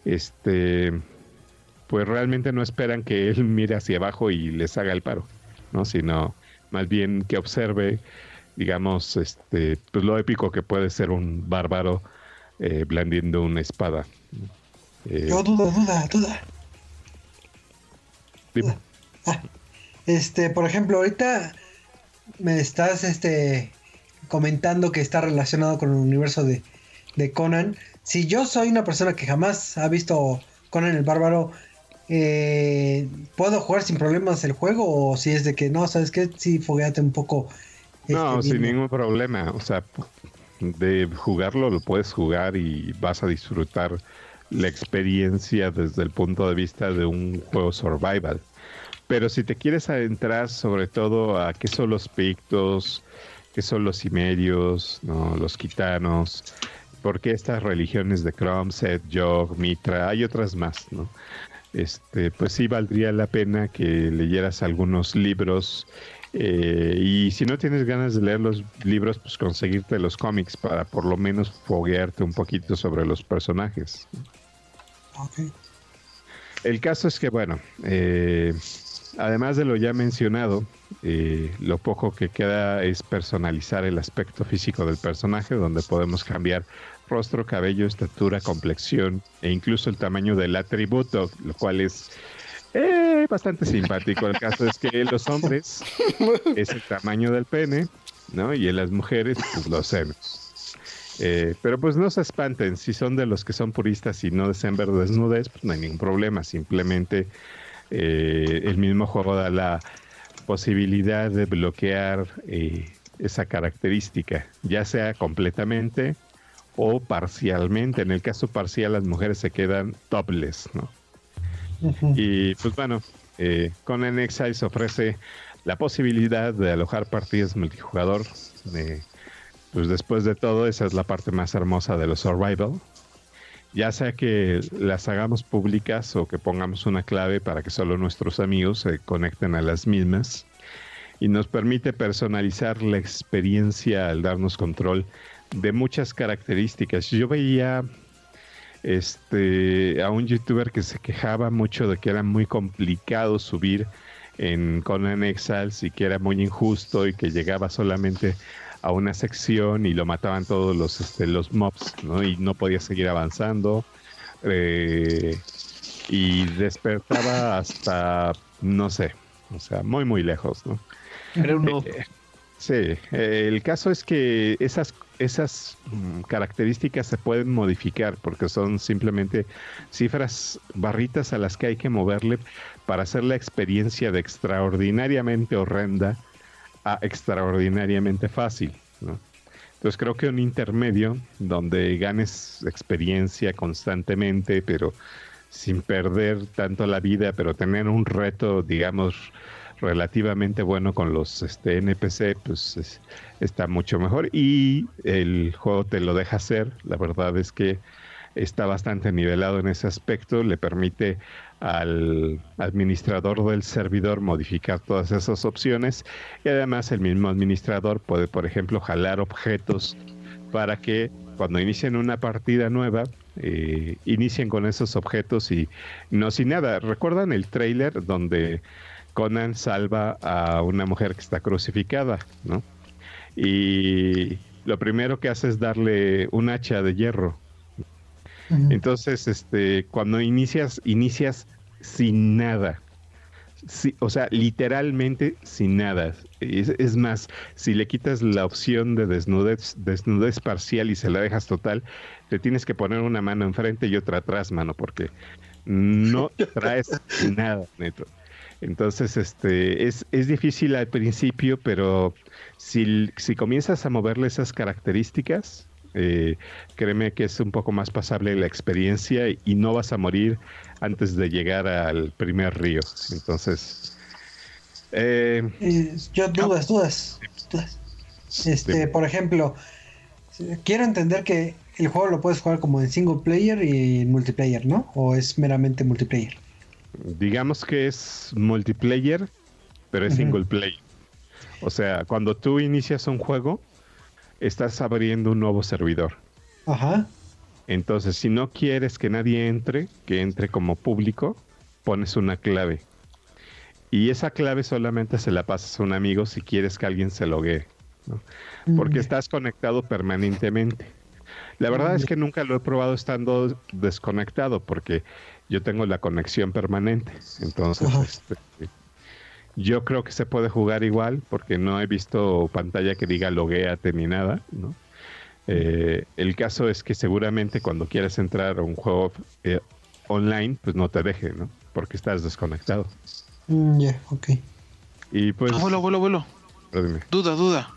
pues realmente no esperan que él mire hacia abajo y les haga el paro, ¿no? Sino más bien que observe, digamos, pues lo épico que puede ser un bárbaro blandiendo una espada. Yo duda. Dime. Por ejemplo, ahorita me estás comentando que está relacionado con el universo de Conan. Si yo soy una persona que jamás ha visto Conan el Bárbaro, ¿puedo jugar sin problemas el juego? O si es de que no, ¿sabes qué? Sí, fogueate un poco. No, sin ningún problema. O sea, de jugarlo lo puedes jugar y vas a disfrutar la experiencia desde el punto de vista de un juego survival. Pero si te quieres adentrar sobre todo a qué son los pictos, qué son los cimerios, ¿no? Los quitanos, por qué estas religiones de Crom, Set, Yog, Mitra, hay otras más, ¿no? Pues sí valdría la pena que leyeras algunos libros, y si no tienes ganas de leer los libros, pues conseguirte los cómics para por lo menos foguearte un poquito sobre los personajes. Okay. El caso es que, bueno, además de lo ya mencionado, lo poco que queda es personalizar el aspecto físico del personaje, donde podemos cambiar rostro, cabello, estatura, complexión e incluso el tamaño del atributo, lo cual es bastante simpático. El caso es que en los hombres es el tamaño del pene, ¿no? Y en las mujeres, pues los senos. Pero pues no se espanten, si son de los que son puristas y no desean ver desnudez, pues no hay ningún problema, simplemente el mismo juego da la posibilidad de bloquear esa característica, ya sea completamente o parcialmente. En el caso parcial, las mujeres se quedan topless, ¿no? Y pues bueno, Conan Exiles ofrece la posibilidad de alojar partidas multijugador. Pues después de todo, esa es la parte más hermosa de los Survival. Ya sea que las hagamos públicas o que pongamos una clave para que solo nuestros amigos se conecten a las mismas. Y nos permite personalizar la experiencia al darnos control de muchas características. Yo veía a un youtuber que se quejaba mucho de que era muy complicado subir en Conan Exiles y que era muy injusto y que llegaba solamente a una sección y lo mataban todos los mobs, ¿no? Y no podía seguir avanzando y despertaba hasta, no sé, o sea, muy muy lejos, ¿no? Era un no. Sí, el caso es que esas características se pueden modificar porque son simplemente cifras, barritas a las que hay que moverle para hacer la experiencia de extraordinariamente horrenda a extraordinariamente fácil, ¿no? Entonces creo que un intermedio donde ganes experiencia constantemente, pero sin perder tanto la vida, pero tener un reto, digamos, relativamente bueno con los NPC, pues está mucho mejor y el juego te lo deja hacer. La verdad es que está bastante nivelado en ese aspecto, le permite al administrador del servidor modificar todas esas opciones y además el mismo administrador puede, por ejemplo, jalar objetos para que cuando inicien una partida nueva inicien con esos objetos y no sin nada. ¿Recuerdan el tráiler donde Conan salva a una mujer que está crucificada, ¿no? Y lo primero que hace es darle un hacha de hierro. Entonces, cuando inicias sin nada. Sí, o sea, literalmente sin nada. Es más, si le quitas la opción de desnudez parcial y se la dejas total, te tienes que poner una mano enfrente y otra atrás, mano, porque no traes nada, neto. Entonces, es difícil al principio, pero si comienzas a moverle esas características, créeme que es un poco más pasable la experiencia y no vas a morir antes de llegar al primer río. Entonces, yo dudas. Por ejemplo, quiero entender que el juego lo puedes jugar como en single player y en multiplayer, ¿no? ¿O es meramente multiplayer? Digamos que es multiplayer, pero es single player. O sea, cuando tú inicias un juego, estás abriendo un nuevo servidor. Ajá. Entonces, si no quieres que nadie entre, que entre como público, pones una clave. Y esa clave solamente se la pasas a un amigo si quieres que alguien se loguee, ¿no? Porque estás conectado permanentemente. La verdad es que nunca lo he probado estando desconectado, porque yo tengo la conexión permanente. Entonces, yo creo que se puede jugar igual, porque no he visto pantalla que diga loguéate ni nada, ¿no? El caso es que seguramente cuando quieras entrar a un juego online, pues no te deje, ¿no? Porque estás desconectado. Ok. Y pues... Abuelo. Duda.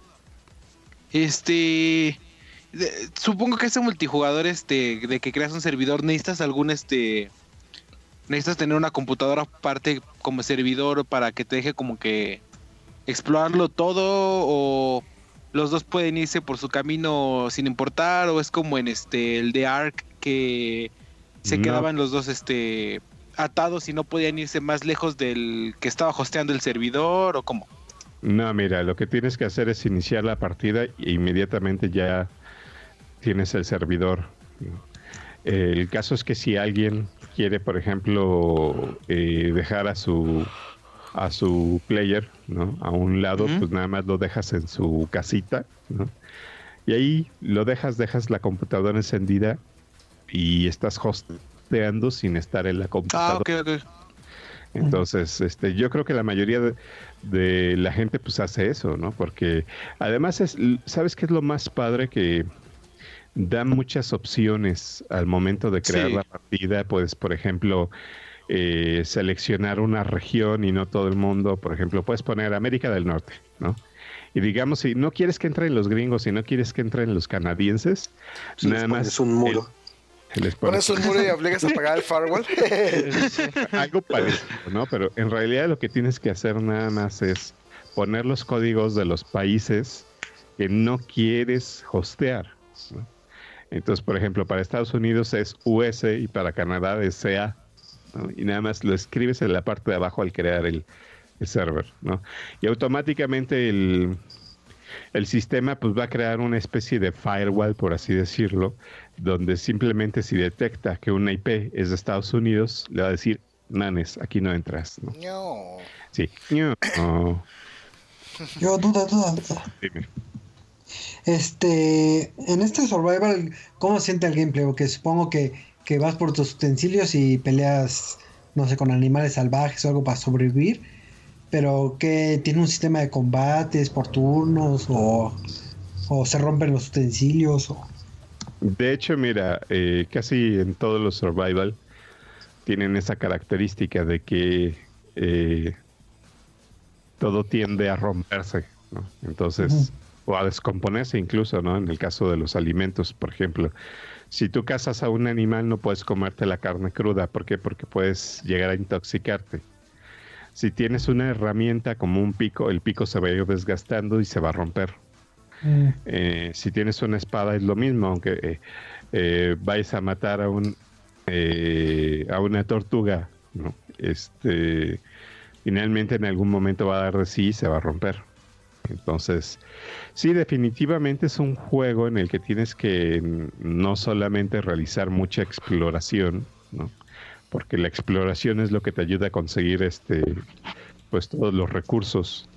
Supongo que ese multijugador, de que creas un servidor, necesitas necesitas tener una computadora aparte como servidor para que te deje como que explorarlo todo, o los dos pueden irse por su camino sin importar, o es como en el de Ark que se quedaban los dos atados y no podían irse más lejos del que estaba hosteando el servidor, o cómo. No, mira, lo que tienes que hacer es iniciar la partida e inmediatamente ya tienes el servidor. El caso es que si alguien quiere, por ejemplo, dejar a su player, ¿no?, a un lado, pues nada más lo dejas en su casita, ¿no? Y ahí lo dejas la computadora encendida y estás hosteando sin estar en la computadora. Ok. Entonces, yo creo que la mayoría de la gente pues hace eso, ¿no? Porque además ¿sabes qué es lo más padre? Que da muchas opciones al momento de crear la partida. Puedes, por ejemplo, seleccionar una región y no todo el mundo. Por ejemplo, puedes poner América del Norte, ¿no? Y digamos, si no quieres que entren los gringos, si no quieres que entren los canadienses, Sí, nada más es un muro. les Pones un muro y obligas a pagar el firewall. algo parecido, ¿no? Pero en realidad lo que tienes que hacer nada más es poner los códigos de los países que no quieres hostear, ¿no? Entonces, por ejemplo, para Estados Unidos es US y para Canadá es CA, ¿no? Y nada más lo escribes en la parte de abajo al crear el server, ¿no? Y automáticamente el sistema pues va a crear una especie de firewall, por así decirlo, donde simplemente si detecta que una IP es de Estados Unidos, le va a decir, nanes, aquí no entras, ¿no? No. Sí. No. Yo, duda. Dime. En este survival, ¿cómo siente el gameplay? Porque supongo que vas por tus utensilios y peleas, no sé, con animales salvajes o algo para sobrevivir. Pero que tiene un sistema de combates por turnos o se rompen los utensilios. De hecho, mira, casi en todos los survival tienen esa característica de que todo tiende a romperse, ¿no? Entonces, o a descomponerse incluso, ¿no? En el caso de los alimentos, por ejemplo. Si tú cazas a un animal, no puedes comerte la carne cruda. ¿Por qué? Porque puedes llegar a intoxicarte. Si tienes una herramienta como un pico, el pico se va a ir desgastando y se va a romper. Si tienes una espada es lo mismo, aunque vayas a matar a una tortuga, ¿no? Finalmente en algún momento va a dar de sí y se va a romper. Entonces, sí, definitivamente es un juego en el que tienes que no solamente realizar mucha exploración, ¿no? Porque la exploración es lo que te ayuda a conseguir pues todos los recursos,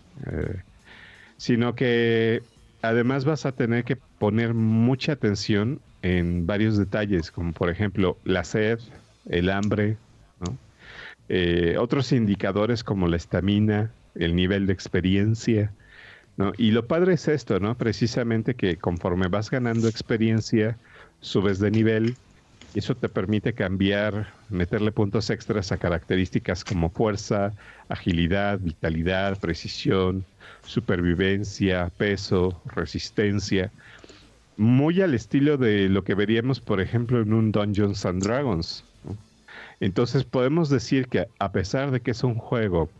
sino que además vas a tener que poner mucha atención en varios detalles, como por ejemplo la sed, el hambre, ¿no? Otros indicadores como la estamina, el nivel de experiencia, ¿no? Y lo padre es esto, ¿no? Precisamente que conforme vas ganando experiencia, subes de nivel. Y eso te permite cambiar, meterle puntos extras a características como fuerza, agilidad, vitalidad, precisión, supervivencia, peso, resistencia. Muy al estilo de lo que veríamos, por ejemplo, en un Dungeons and Dragons, ¿no? Entonces podemos decir que a pesar de que es un juego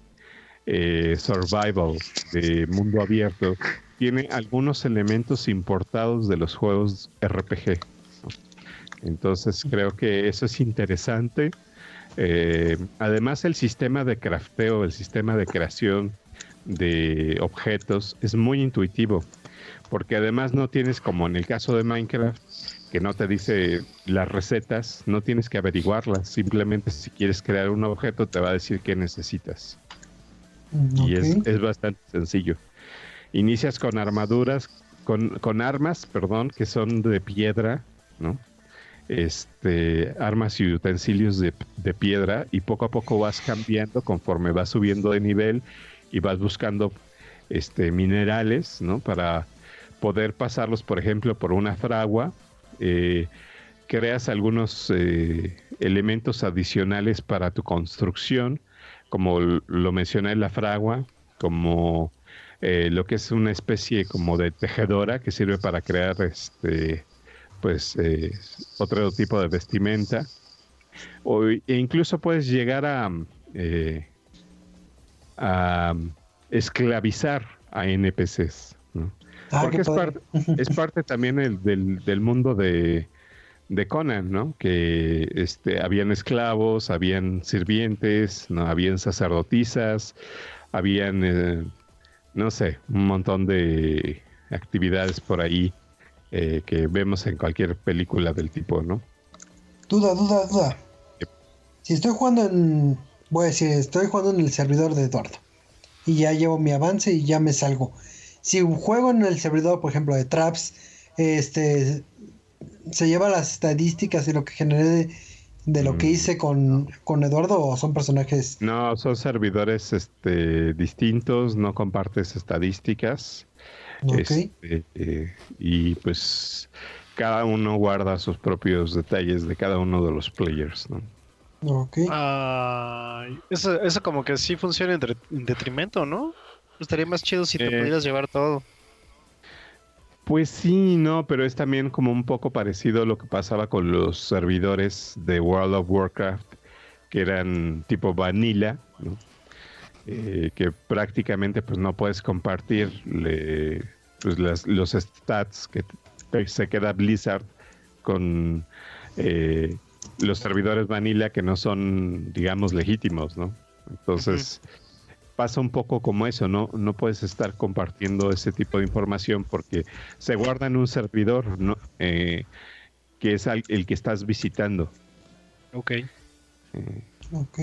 survival de mundo abierto, tiene algunos elementos importados de los juegos RPG. Entonces creo que eso es interesante. Además el sistema de crafteo, el sistema de creación de objetos es muy intuitivo, porque además no tienes, como en el caso de Minecraft, que no te dice las recetas, no tienes que averiguarlas, simplemente si quieres crear un objeto te va a decir qué necesitas. Y es bastante sencillo. Inicias con armaduras, con armas, perdón, que son de piedra, ¿no? Armas y utensilios de piedra, y poco a poco vas cambiando conforme vas subiendo de nivel y vas buscando minerales, ¿no? Para poder pasarlos, por ejemplo, por una fragua. Creas algunos elementos adicionales para tu construcción, como lo mencioné en la fragua, como lo que es una especie como de tejedora que sirve para crear otro tipo de vestimenta, e incluso puedes llegar a esclavizar a NPCs, ¿no? Porque es parte también del mundo de Conan, ¿no? Que habían esclavos, habían sirvientes, ¿no? Habían sacerdotisas, habían no sé, un montón de actividades por ahí que vemos en cualquier película del tipo, ¿no? Duda. Si estoy jugando estoy jugando en el servidor de Eduardo y ya llevo mi avance y ya me salgo. Si juego en el servidor, por ejemplo, de Traps, se lleva las estadísticas de lo que generé de lo que hice con Eduardo, o son personajes. No, son servidores distintos, no compartes estadísticas. Okay. Y pues cada uno guarda sus propios detalles de cada uno de los players, ¿no? Ok. Eso como que sí funciona en detrimento, ¿no? Estaría más chido si te pudieras llevar todo. Pues sí, no, pero es también como un poco parecido a lo que pasaba con los servidores de World of Warcraft, que eran tipo vanilla, ¿no? Que prácticamente pues no puedes compartir pues, los stats que se queda Blizzard con los servidores vanilla que no son, digamos, legítimos, ¿no? Entonces pasa un poco como eso, ¿no? No puedes estar compartiendo ese tipo de información porque se guarda en un servidor, ¿no? Que es el que estás visitando. Ok. Ok.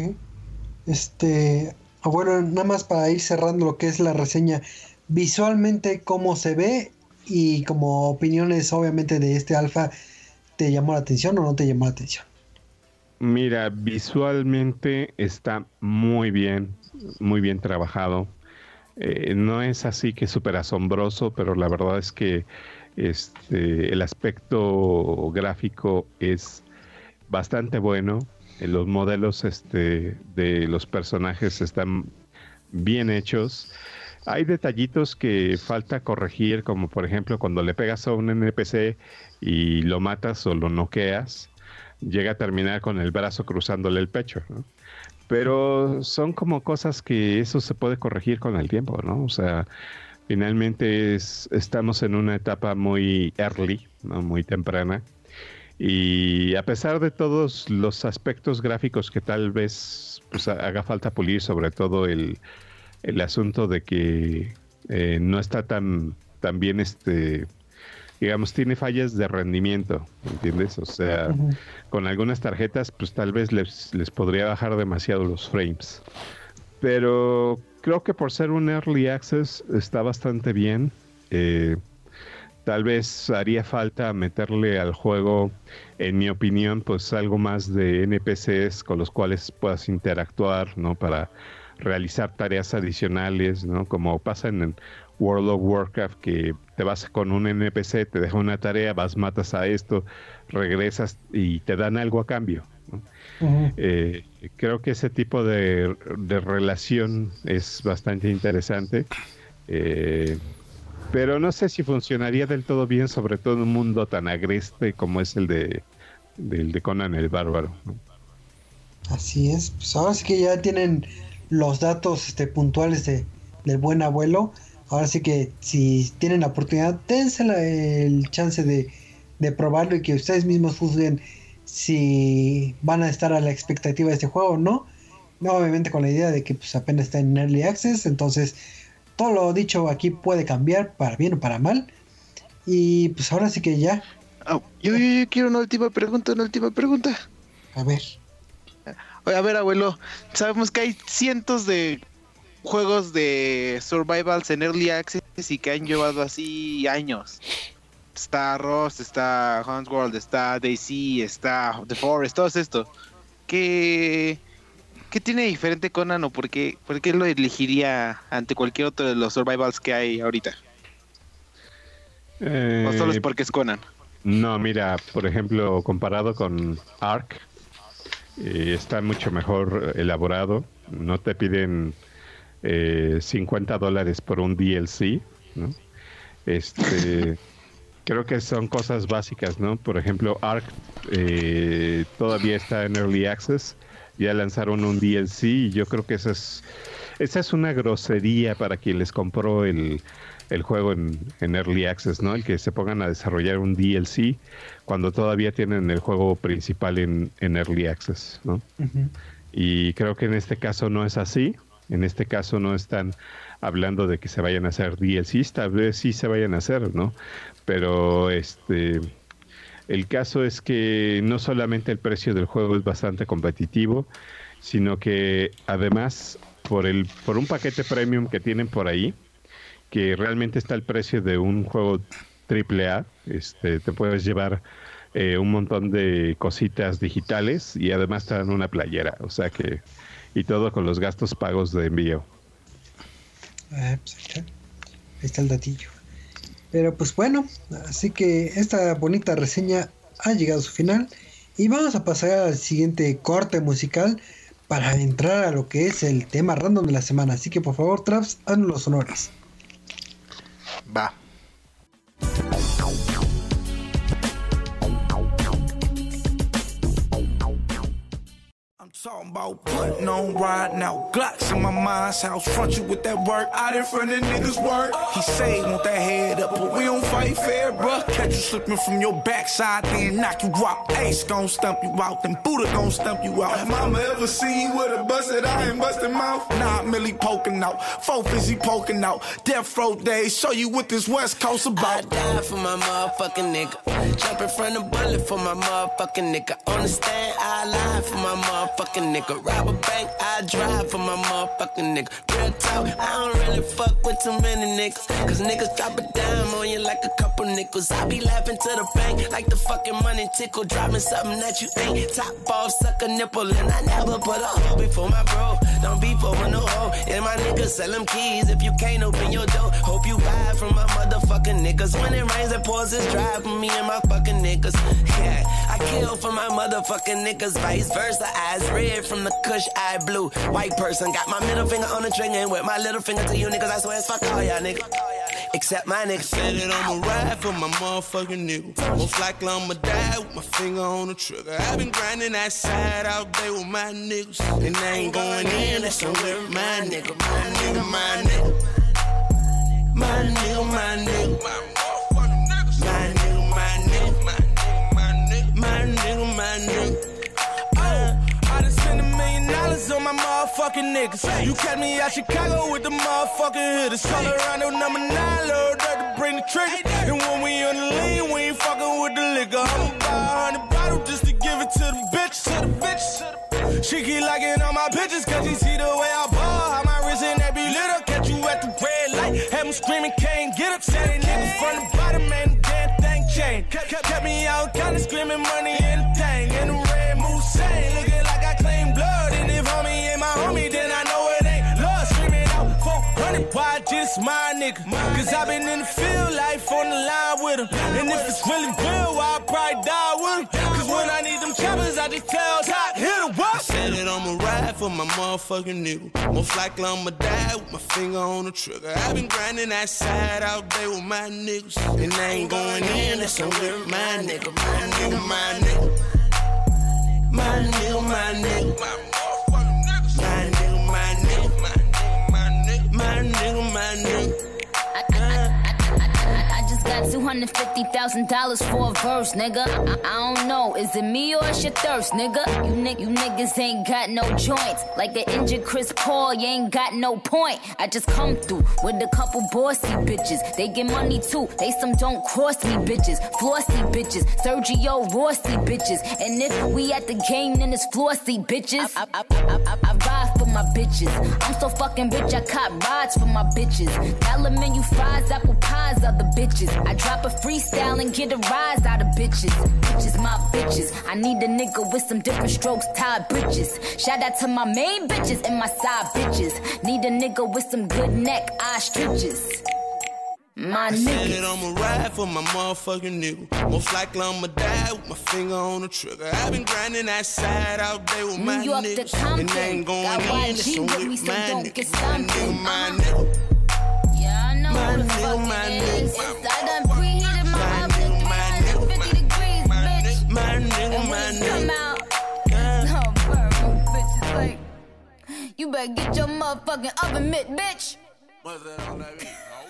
Bueno, nada más para ir cerrando lo que es la reseña, visualmente cómo se ve y como opiniones obviamente de este alfa, ¿te llamó la atención o no te llamó la atención? Mira, visualmente está muy bien trabajado. No es así que súper asombroso, pero la verdad es que el aspecto gráfico es bastante bueno. Los modelos de los personajes están bien hechos. Hay detallitos que falta corregir, como por ejemplo cuando le pegas a un NPC y lo matas o lo noqueas, llega a terminar con el brazo cruzándole el pecho, ¿no? Pero son como cosas que eso se puede corregir con el tiempo, ¿no? O sea, finalmente estamos en una etapa muy early, ¿no? Muy temprana. Y a pesar de todos los aspectos gráficos que tal vez pues, haga falta pulir, sobre todo el asunto de que no está tan bien, digamos, tiene fallas de rendimiento, ¿entiendes? O sea, con algunas tarjetas, pues tal vez les podría bajar demasiado los frames. Pero creo que por ser un early access está bastante bien. Tal vez haría falta meterle al juego, en mi opinión, pues algo más de NPCs con los cuales puedas interactuar, ¿no? Para realizar tareas adicionales, ¿no? Como pasa en World of Warcraft, que te vas con un NPC, te deja una tarea, vas, matas a esto, regresas y te dan algo a cambio, ¿no? Creo que ese tipo de relación es bastante interesante. Pero no sé si funcionaría del todo bien, sobre todo en un mundo tan agreste como es el de Conan el Bárbaro, ¿no? Así es, pues ahora sí que ya tienen los datos puntuales del buen abuelo. Ahora sí que si tienen la oportunidad, dense el chance de probarlo y que ustedes mismos juzguen si van a estar a la expectativa de este juego o no. Obviamente con la idea de que pues apenas está en Early Access, entonces todo lo dicho aquí puede cambiar para bien o para mal. Y pues ahora sí que ya. Yo quiero una última pregunta. A ver. Oye, a ver, abuelo, sabemos que hay cientos de juegos de survivals en Early Access y que han llevado así años. Está Rust, está Hunt's World, está DayZ, está The Forest, todo esto. ¿Qué tiene diferente Conan o por qué lo elegiría ante cualquier otro de los survivals que hay ahorita? ¿O solo es porque es Conan? No, mira, por ejemplo, comparado con Ark, está mucho mejor elaborado. No te piden $50 por un DLC, ¿no? Creo que son cosas básicas, ¿no? Por ejemplo, Ark todavía está en Early Access. Ya lanzaron un DLC y yo creo que esa es una grosería para quien les compró el juego en Early Access, ¿no? El que se pongan a desarrollar un DLC cuando todavía tienen el juego principal en Early Access, ¿no? Y creo que en este caso no es así. En este caso no están hablando de que se vayan a hacer DLCs, tal vez sí se vayan a hacer, ¿no? Pero el caso es que no solamente el precio del juego es bastante competitivo, sino que además por un paquete premium que tienen por ahí, que realmente está el precio de un juego AAA, te puedes llevar un montón de cositas digitales y además te dan una playera, o sea que, y todo con los gastos pagos de envío. Pues ahí está el datillo. Pero pues bueno, así que esta bonita reseña ha llegado a su final Y vamos a pasar al siguiente corte musical para entrar a lo que es el tema random de la semana. Así que por favor, Traps, haznos los honores. Va. Talking about putting on riding out Glocks in my mind's house. Front you with that work out in front of niggas' work. He say want that head up, but we don't fight fair, bruh. Catch you slipping from your backside, then knock you out. Ace gon' stump you out, then Buddha gon' stump you out. Have mama ever seen you with a busted eye and busted mouth? Nah, Millie poking out, 4 busy poking out. Death row days, show you what this West Coast about. I die for my motherfucking nigga. Jump in front of bullet for my motherfucking nigga. Understand, I lie for my motherfucking nigga. Rob a bank, I drive for my motherfucking nigga. Real talk, I don't really fuck with too many niggas. Cause niggas drop a dime on you like a couple nickels. I be laughing to the bank like the fucking money tickle. Dropping something that you ain't. Top off, suck a nipple. And I never put a hoe before my bro. Don't be for no hoe. And my niggas sell them keys if you can't open your door. Hope you buy from my motherfucking niggas. When it rains, it pours, it's dry for me and my fucking niggas. Yeah, I kill for my motherfucking niggas. Vice versa, eyes red from the kush, eye blue. White person, got my middle finger on the trigger and with my little finger to you niggas. I swear it's fuck all y'all niggas. Except my niggas. Said it I'ma ride for my motherfucking nigga. Most likely I'ma die with my finger on the trigger. I've been grinding that side out there with my niggas. And I ain't going in, that's somewhere with my nigga. My nigga, my nigga. My nigga, my nigga. My motherfucking niggas. My nigga, my nigga. My nigga, my nigga. My nigga. I done spent $1 million on my motherfucking niggas. You catch me out Chicago with the motherfucking hitters. Call around on number 9, Lord, to bring the trigger. And when we on the lean, we ain't fucking with the liquor. I'ma buy 100 bottles just to give it to the bitch. She keep liking all my pictures cause she see the way I ball. How my wrist and that be lit up. Catch you at the red light. Have them screaming, can't get up. Say niggas from the bottom, man, damn thing changed. Kept me out kinda screaming money and the thing. And the red moose saying, looking like I claim blood. And if homie ain't my homie, then I know it ain't love. Screaming out 400, why just my nigga? Cause I been in the field, life on the line with him. And if it's really real, I'll probably die with him. Cause when I need them choppers, I just tell Top, hit him up. I said that I'ma ride for my motherfucking nigga. Most likely I'ma die with my finger on the trigger. I've been grinding that side out there with my niggas. And I ain't going in, that's somewhere with my nigga. My nigga, my nigga. My nigga, my nigga. My motherfucking niggas. My nigga, my nigga. My nigga, my nigga. My nigga. I just got $250,000 for a verse, nigga. I don't know, is it me or it's your thirst, nigga? You niggas ain't got no joints. Like the injured Chris Paul, you ain't got no point. I just come through with a couple bossy bitches. They get money too, they some don't cross me bitches. Flossy bitches, Sergio Rossi bitches. And if we at the game, then it's flossy bitches. I ride for my bitches. I'm so fucking rich, I cop rides for my bitches. Dollar menu fries, apple pies, other bitches. I drop a freestyle and get a rise out of bitches. Bitches, my bitches. I need a nigga with some different strokes, tied britches. Shout out to my main bitches and my side bitches. Need a nigga with some good neck, ostriches. My niggas. I said that I'ma ride for my motherfucking nigga. Most likely I'ma die with my finger on the trigger. I've been grinding that side out there with my niggas. And I ain't going in, that's on with my nigga. My nigga, my nigga. Yeah, I know my what the nigga, fuck my it nigga. is. I done preheated my oven 350 degrees, bitch. My nigga, And my when it nigga. come out, no, bro, bitches like, you better get your motherfucking oven mitt, bitch. What's that on that beat?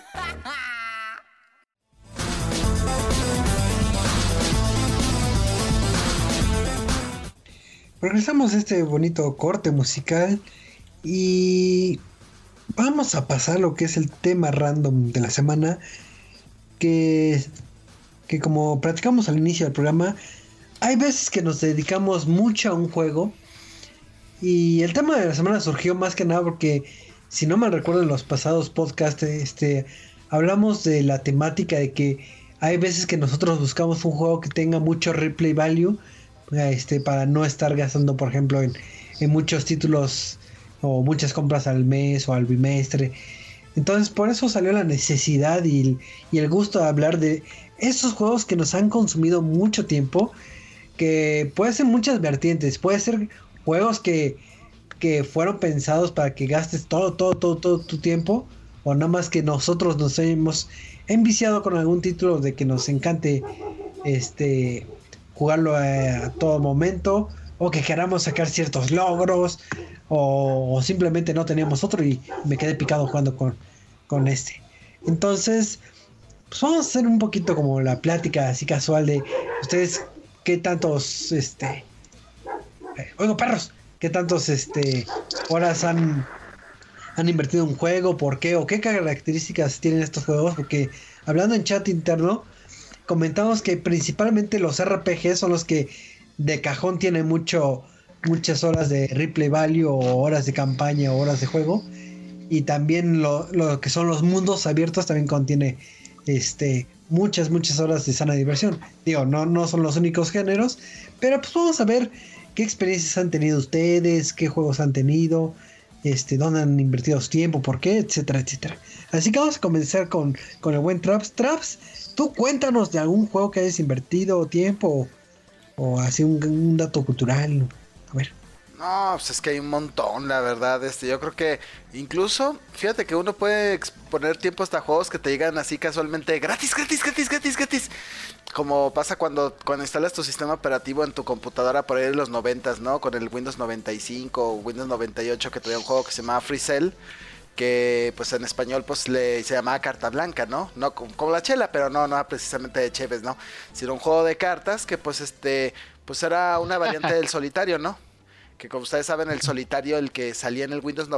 Regresamos a este bonito corte musical y vamos a pasar lo que es el tema random de la semana, que como platicamos al inicio del programa, hay veces que nos dedicamos mucho a un juego y el tema de la semana surgió más que nada porque, si no me recuerdo, en los pasados podcasts hablamos de la temática de que hay veces que nosotros buscamos un juego que tenga mucho replay value, para no estar gastando, por ejemplo, en muchos títulos o muchas compras al mes o al bimestre. Entonces por eso salió la necesidad y el gusto de hablar de esos juegos que nos han consumido mucho tiempo, que puede ser muchas vertientes. Puede ser juegos que fueron pensados para que gastes todo tu tiempo, o nada más que nosotros nos hemos enviciado con algún título de que nos encante jugarlo a todo momento, o que queramos sacar ciertos logros, o simplemente no teníamos otro y me quedé picado jugando con este. Entonces, pues vamos a hacer un poquito como la plática así casual de ustedes qué tantos oigo perros, qué tantos horas han invertido en un juego, por qué o qué características tienen estos juegos, porque hablando en chat interno comentamos que principalmente los RPG son los que de cajón tienen muchas horas de replay value, o horas de campaña, o horas de juego, y también lo que son los mundos abiertos también contiene muchas horas de sana diversión. Digo, no son los únicos géneros, pero pues vamos a ver qué experiencias han tenido ustedes, qué juegos han tenido, dónde han invertido su tiempo, por qué, etcétera. Así que vamos a comenzar con el buen Traps. Traps, tú cuéntanos de algún juego que hayas invertido tiempo, o así un dato cultural. A ver. No, pues es que hay un montón, la verdad. Yo creo que incluso, fíjate que uno puede poner tiempo hasta juegos que te llegan así casualmente gratis. Como pasa cuando instalas tu sistema operativo en tu computadora por ahí de los 90s, ¿no? Con el Windows 95 o Windows 98, que traía un juego que se llamaba Free Cell, que pues en español pues se llamaba Carta Blanca, ¿no? No como la chela, pero no precisamente de cheves, ¿no? Sino un juego de cartas que pues pues era una variante del solitario, ¿no? Que como ustedes saben, el solitario, el que salía en el Windows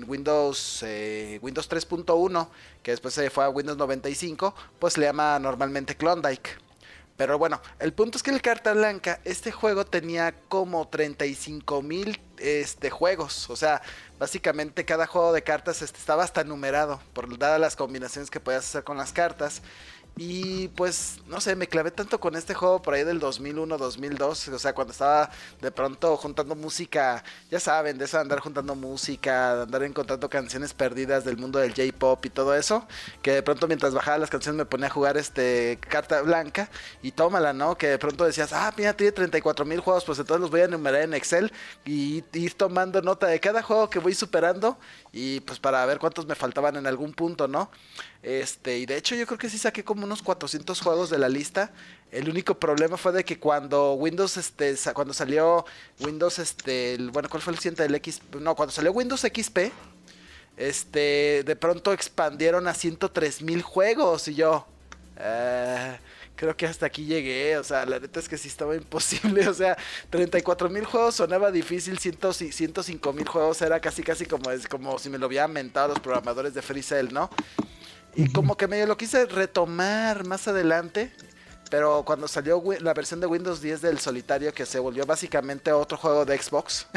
3.1, que después se fue a Windows 95, pues le llama normalmente Klondike. Pero bueno, el punto es que el Carta Blanca, este juego tenía como 35,000 juegos. O sea, básicamente cada juego de cartas estaba hasta numerado, dadas las combinaciones que podías hacer con las cartas. Y pues, no sé, me clavé tanto con este juego por ahí del 2001, 2002. O sea, cuando estaba de pronto juntando música, ya saben, de eso de andar juntando música, de andar encontrando canciones perdidas del mundo del J-Pop y todo eso. Que de pronto mientras bajaba las canciones me ponía a jugar Carta Blanca. Y tómala, ¿no? Que de pronto decías, mira, tiene 34,000 juegos, pues entonces los voy a enumerar en Excel y ir tomando nota de cada juego que voy superando. Y pues para ver cuántos me faltaban en algún punto, ¿no? Y de hecho yo creo que sí saqué como unos 400 juegos de la lista. El único problema fue de que cuando Windows, cuando salió Windows, bueno, ¿cuál fue el siguiente del XP? No, cuando salió Windows XP, de pronto expandieron a 103,000 juegos y yo, creo que hasta aquí llegué. O sea, la neta es que sí estaba imposible. O sea, 34,000 juegos sonaba difícil, 105,000 juegos era casi como si me lo hubieran mentado los programadores de Free Cell, ¿no? Y como que medio lo quise retomar más adelante, pero cuando salió la versión de Windows 10 del solitario, que se volvió básicamente otro juego de Xbox,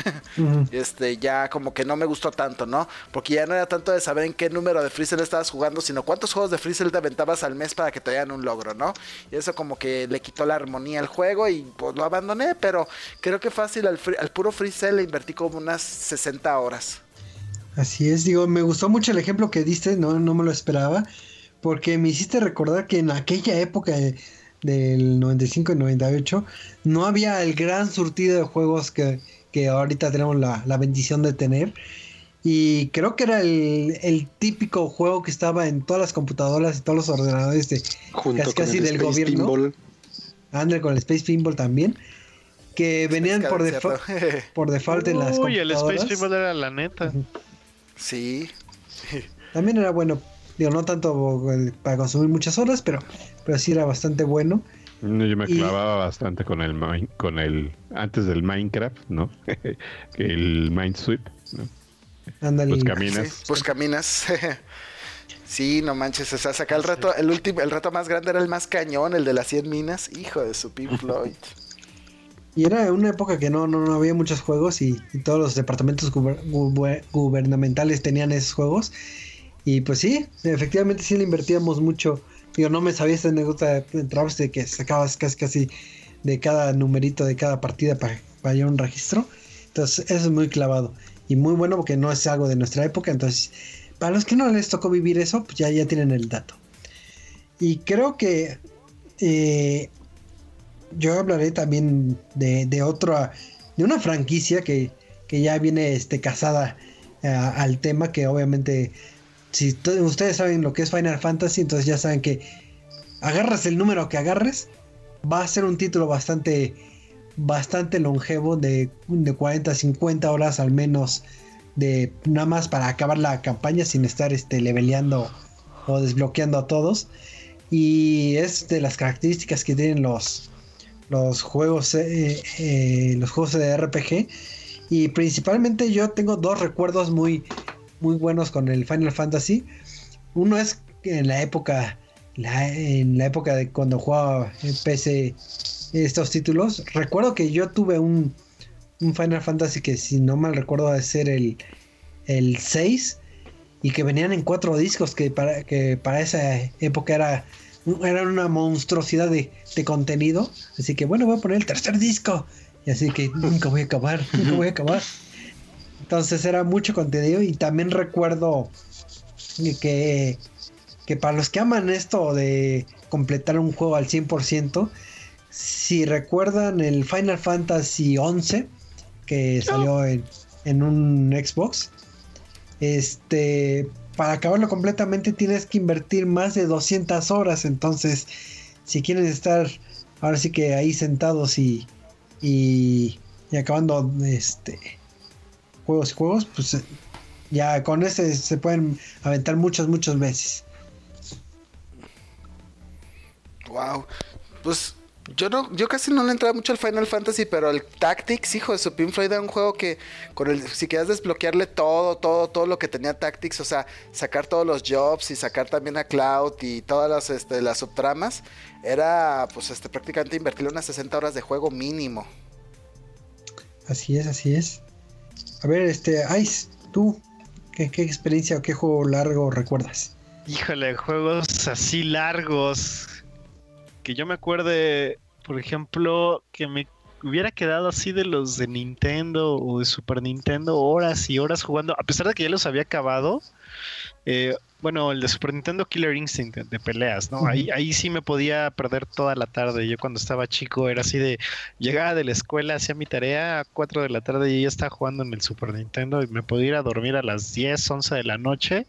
ya como que no me gustó tanto, ¿no? Porque ya no era tanto de saber en qué número de Free Cell estabas jugando, sino cuántos juegos de Free Cell te aventabas al mes para que te dieran un logro, ¿no? Y eso como que le quitó la armonía al juego y pues lo abandoné, pero creo que fácil al puro Free Cell le invertí como unas 60 horas. Así es, digo, me gustó mucho el ejemplo que diste, no me lo esperaba, porque me hiciste recordar que en aquella época del 95 y 98 no había el gran surtido de juegos que ahorita tenemos la bendición de tener, y creo que era el típico juego que estaba en todas las computadoras y todos los ordenadores casi del Space gobierno. Pinball. Ande con el Space Pinball también, que venían por default en las computadoras. Uy, el Space Pinball era la neta. Sí. También era bueno, digo, no tanto para consumir muchas horas, pero sí era bastante bueno. Yo me clavaba bastante con el antes del Minecraft, ¿no? El Minesweep, ¿no? Ándale. Pues caminas. Sí, no manches, o sea, saca el reto, el reto más grande era el más cañón, el de las 100 minas, hijo de su Pink Floyd. Y era una época que no había muchos juegos y todos los departamentos gubernamentales tenían esos juegos. Y pues sí, efectivamente sí le invertíamos mucho. Digo, no me sabía esta anécdota de Travis de que sacabas casi de cada numerito de cada partida para llevar un registro. Entonces eso es muy clavado y muy bueno porque no es algo de nuestra época. Entonces para los que no les tocó vivir eso, pues ya tienen el dato. Y creo que yo hablaré también de una franquicia que ya viene casada al tema, que obviamente, si ustedes saben lo que es Final Fantasy, entonces ya saben que agarras el número que agarres, va a ser un título bastante longevo, de 40 a 50 horas al menos, de nada más para acabar la campaña sin estar leveleando o desbloqueando a todos. Y es de las características que tienen los juegos de RPG. Y principalmente yo tengo dos recuerdos muy buenos con el Final Fantasy. Uno es en la época de cuando jugaba en PC estos títulos. Recuerdo que yo tuve un Final Fantasy que, si no mal recuerdo, debe ser el 6, y que venían en 4 discos, que para esa época era una monstruosidad de contenido. Así que bueno, voy a poner el tercer disco, y así que nunca voy a acabar. Entonces era mucho contenido. Y también recuerdo que para los que aman esto de completar un juego al 100%, si recuerdan el Final Fantasy 11 que salió en un Xbox, para acabarlo completamente tienes que invertir más de 200 horas. Entonces, si quieren estar ahora sí que ahí sentados y acabando juegos, pues ya con se pueden aventar muchas veces. Wow. Pues yo casi no le entraba mucho al Final Fantasy, pero el Tactics, hijo de su Pink Floyd, era un juego que si querías desbloquearle todo lo que tenía Tactics, o sea, sacar todos los jobs y sacar también a Cloud y todas las subtramas, era pues prácticamente invertirle unas 60 horas de juego mínimo. Así es. A ver, Ice, tú, ¿qué experiencia o qué juego largo recuerdas? Híjole, juegos así largos que yo me acuerde, por ejemplo, que me hubiera quedado así de los de Nintendo o de Super Nintendo, horas y horas jugando, a pesar de que ya los había acabado. Bueno, el de Super Nintendo, Killer Instinct, de peleas, ¿no? Ahí sí me podía perder toda la tarde. Yo cuando estaba chico era así de, llegaba de la escuela, hacía mi tarea a 4 de la tarde y ya estaba jugando en el Super Nintendo, y me podía ir a dormir a las 10, 11 de la noche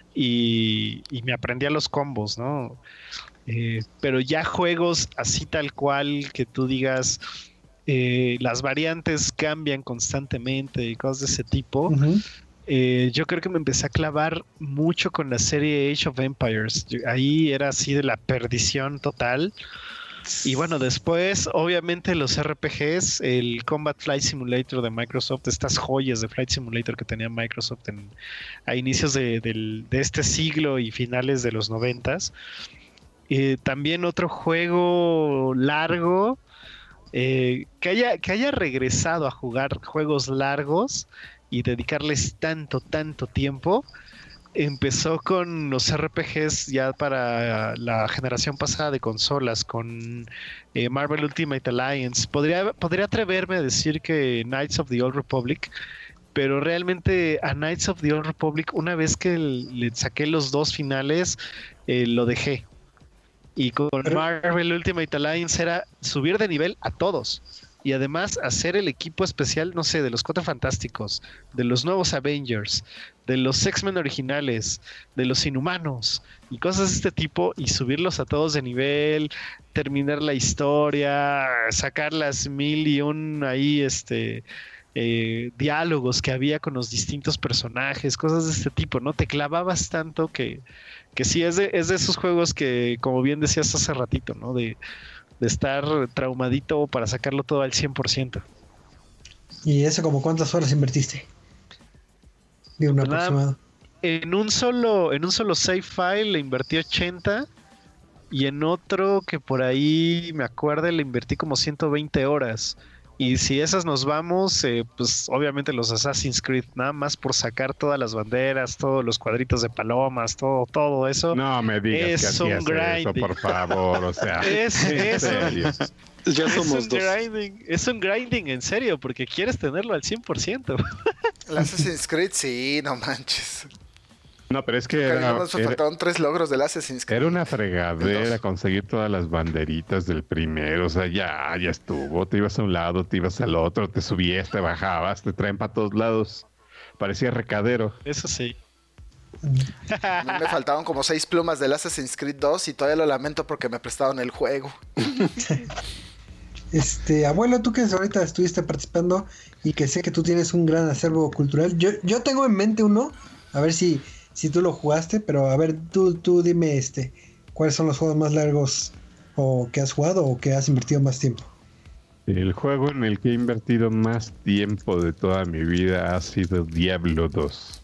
y me aprendía los combos, ¿no? Pero ya juegos así tal cual que tú digas, las variantes cambian constantemente y cosas de ese tipo. Yo creo que me empecé a clavar mucho con la serie Age of Empires. Ahí era así de la perdición total. Y bueno, después, obviamente, los RPGs, el Combat Flight Simulator de Microsoft, estas joyas de Flight Simulator que tenía Microsoft a inicios de este siglo y finales de los 90s. También otro juego largo, que haya regresado a jugar juegos largos y dedicarles tanto tiempo, empezó con los RPGs ya para la generación pasada de consolas, con Marvel Ultimate Alliance. Podría atreverme a decir que Knights of the Old Republic, pero realmente a Knights of the Old Republic, una vez que le saqué los 2 finales, lo dejé. Y con Marvel Ultimate Alliance era subir de nivel a todos. Y además hacer el equipo especial, no sé, de los 4 Fantásticos, de los nuevos Avengers, de los X-Men originales, de los Inhumanos y cosas de este tipo, y subirlos a todos de nivel, terminar la historia, sacar las 1001 ahí, diálogos que había con los distintos personajes, cosas de este tipo, ¿no? Te clavabas tanto que sí, es de esos juegos que, como bien decías hace ratito, ¿no? De estar traumadito para sacarlo todo al 100%. ¿Y eso como cuántas horas invertiste? De un aproximado. En un solo save file le invertí 80, y en otro que por ahí me acuerdo le invertí como 120 horas. Y si esas nos vamos, pues obviamente los Assassin's Creed, nada más por sacar todas las banderas, todos los cuadritos de palomas, todo eso. No me digas que hacías eso, por favor, o sea, en serio. Ya somos dos. Es un grinding en serio, porque quieres tenerlo al 100%. El Assassin's Creed, sí, no manches. No, pero es que Nos faltaron 3 logros del Assassin's Creed. era una fregadera conseguir todas las banderitas del primero. O sea, ya estuvo. Te ibas a un lado, te ibas al otro, te subías, te bajabas, te traen para todos lados. Parecía recadero. Eso sí. No, me faltaban como 6 plumas del Assassin's Creed 2 y todavía lo lamento porque me prestaron el juego. Abuelo, tú que ahorita estuviste participando y que sé que tú tienes un gran acervo cultural, yo tengo en mente uno, a ver si tú lo jugaste, pero a ver, tú dime cuáles son los juegos más largos o que has jugado o que has invertido más tiempo. El juego en el que he invertido más tiempo de toda mi vida ha sido Diablo 2.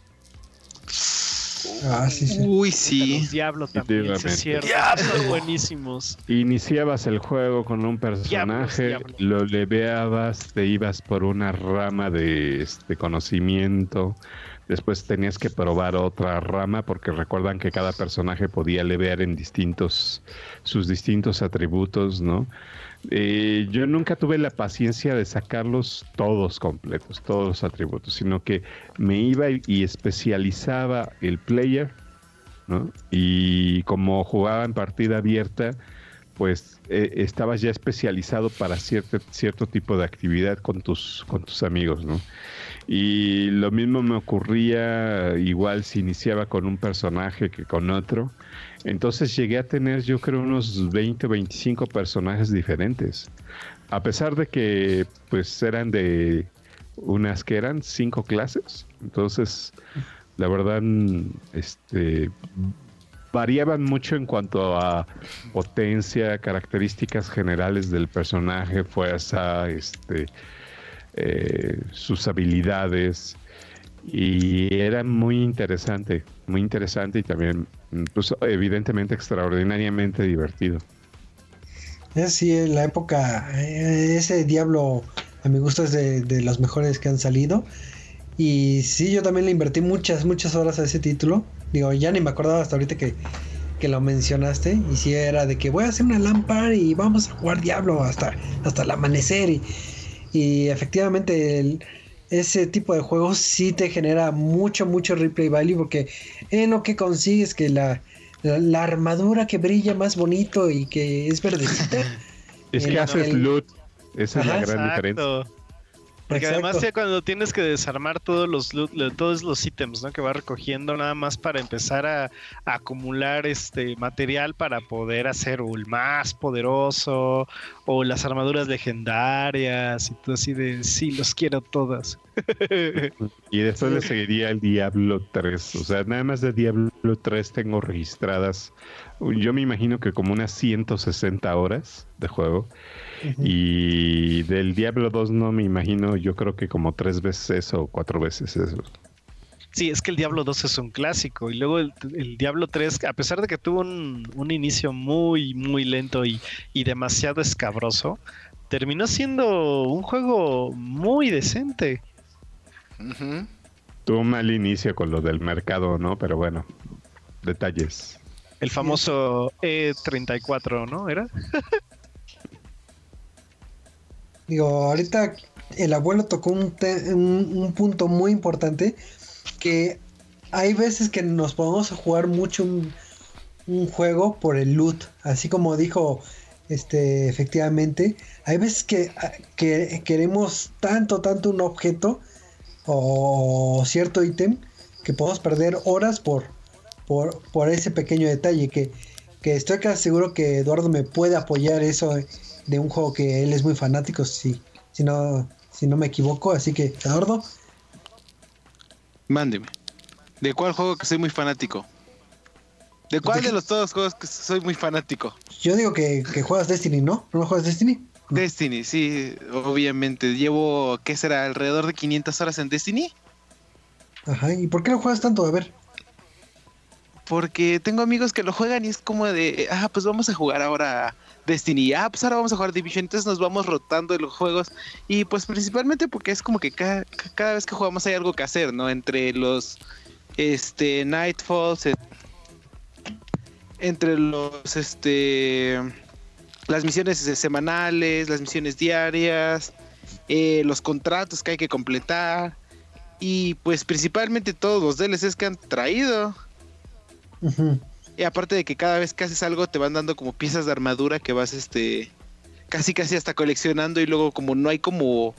Sí. Uy, sí. Los Diablo también, sí, es cierto. Son buenísimos. Iniciabas el juego con un personaje, Diablos. lo leveabas, te ibas por una rama de conocimiento. Después tenías que probar otra rama porque recuerdan que cada personaje podía levear en sus distintos atributos, ¿no? Yo nunca tuve la paciencia de sacarlos todos completos, todos los atributos, sino que me iba y especializaba el player, ¿no? Y como jugaba en partida abierta, pues estabas ya especializado para cierto tipo de actividad con tus amigos, ¿no? Y lo mismo me ocurría igual si iniciaba con un personaje que con otro. Entonces llegué a tener, yo creo, unos 20 o 25 personajes diferentes. A pesar de que pues eran de unas que eran 5 clases. Entonces, la verdad, variaban mucho en cuanto a potencia, características generales del personaje, fuerza, sus habilidades, y era muy interesante y también, pues, evidentemente extraordinariamente divertido. Sí, en la época, ese Diablo a mi gusto es de los mejores que han salido. Y sí, yo también le invertí muchas horas a ese título. Digo, ya ni me acordaba hasta ahorita que lo mencionaste. Y sí, era de que voy a hacer una LAN party y vamos a jugar Diablo hasta el amanecer. Y efectivamente ese tipo de juegos sí te genera mucho replay value, porque en lo que consigues que la armadura que brilla más bonito y que es verdecita. Es que haces loot. Esa es la gran diferencia. Porque Exacto. además ya cuando tienes que desarmar todos los ítems, ¿no? Que vas recogiendo nada más para empezar a acumular material para poder hacer el más poderoso o las armaduras legendarias y todo así de sí, los quiero todas. Y después le seguiría el Diablo 3. O sea, nada más de Diablo 3 tengo registradas, yo me imagino que como unas 160 horas de juego. Y del Diablo 2 no me imagino, yo creo que como 3 veces eso o 4 veces eso. Sí, es que el Diablo 2 es un clásico. Y luego el Diablo 3, a pesar de que tuvo un inicio muy lento y demasiado escabroso, terminó siendo un juego muy decente. Tuvo un mal inicio con lo del mercado, ¿no? Pero bueno, detalles. El famoso E34, ¿no? ¿Era? Digo, ahorita el abuelo tocó un punto muy importante, que hay veces que nos podemos jugar mucho un juego por el loot, así como dijo efectivamente, hay veces que queremos tanto un objeto o cierto ítem que podemos perder horas por ese pequeño detalle, que estoy casi seguro que Eduardo me puede apoyar eso de un juego que él es muy fanático, si no me equivoco. Así que, Eduardo, mándeme. ¿De cuál juego que soy muy fanático? ¿De cuál de los todos juegos que soy muy fanático? Yo digo que juegas Destiny, ¿no? ¿No juegas Destiny? No. Destiny, sí, obviamente. Llevo, ¿qué será? ¿Alrededor de 500 horas en Destiny? Ajá, ¿y por qué lo juegas tanto? A ver. Porque tengo amigos que lo juegan y es como de, pues vamos a jugar ahora Destiny, pues ahora vamos a jugar Division, entonces nos vamos rotando en los juegos, y pues principalmente porque es como que cada vez que jugamos hay algo que hacer, ¿no? Entre los Nightfalls, entre los las misiones semanales, las misiones diarias, los contratos que hay que completar, y pues principalmente todos los DLCs que han traído. Ujú. Y aparte de que cada vez que haces algo te van dando como piezas de armadura que vas casi hasta coleccionando, y luego como no hay como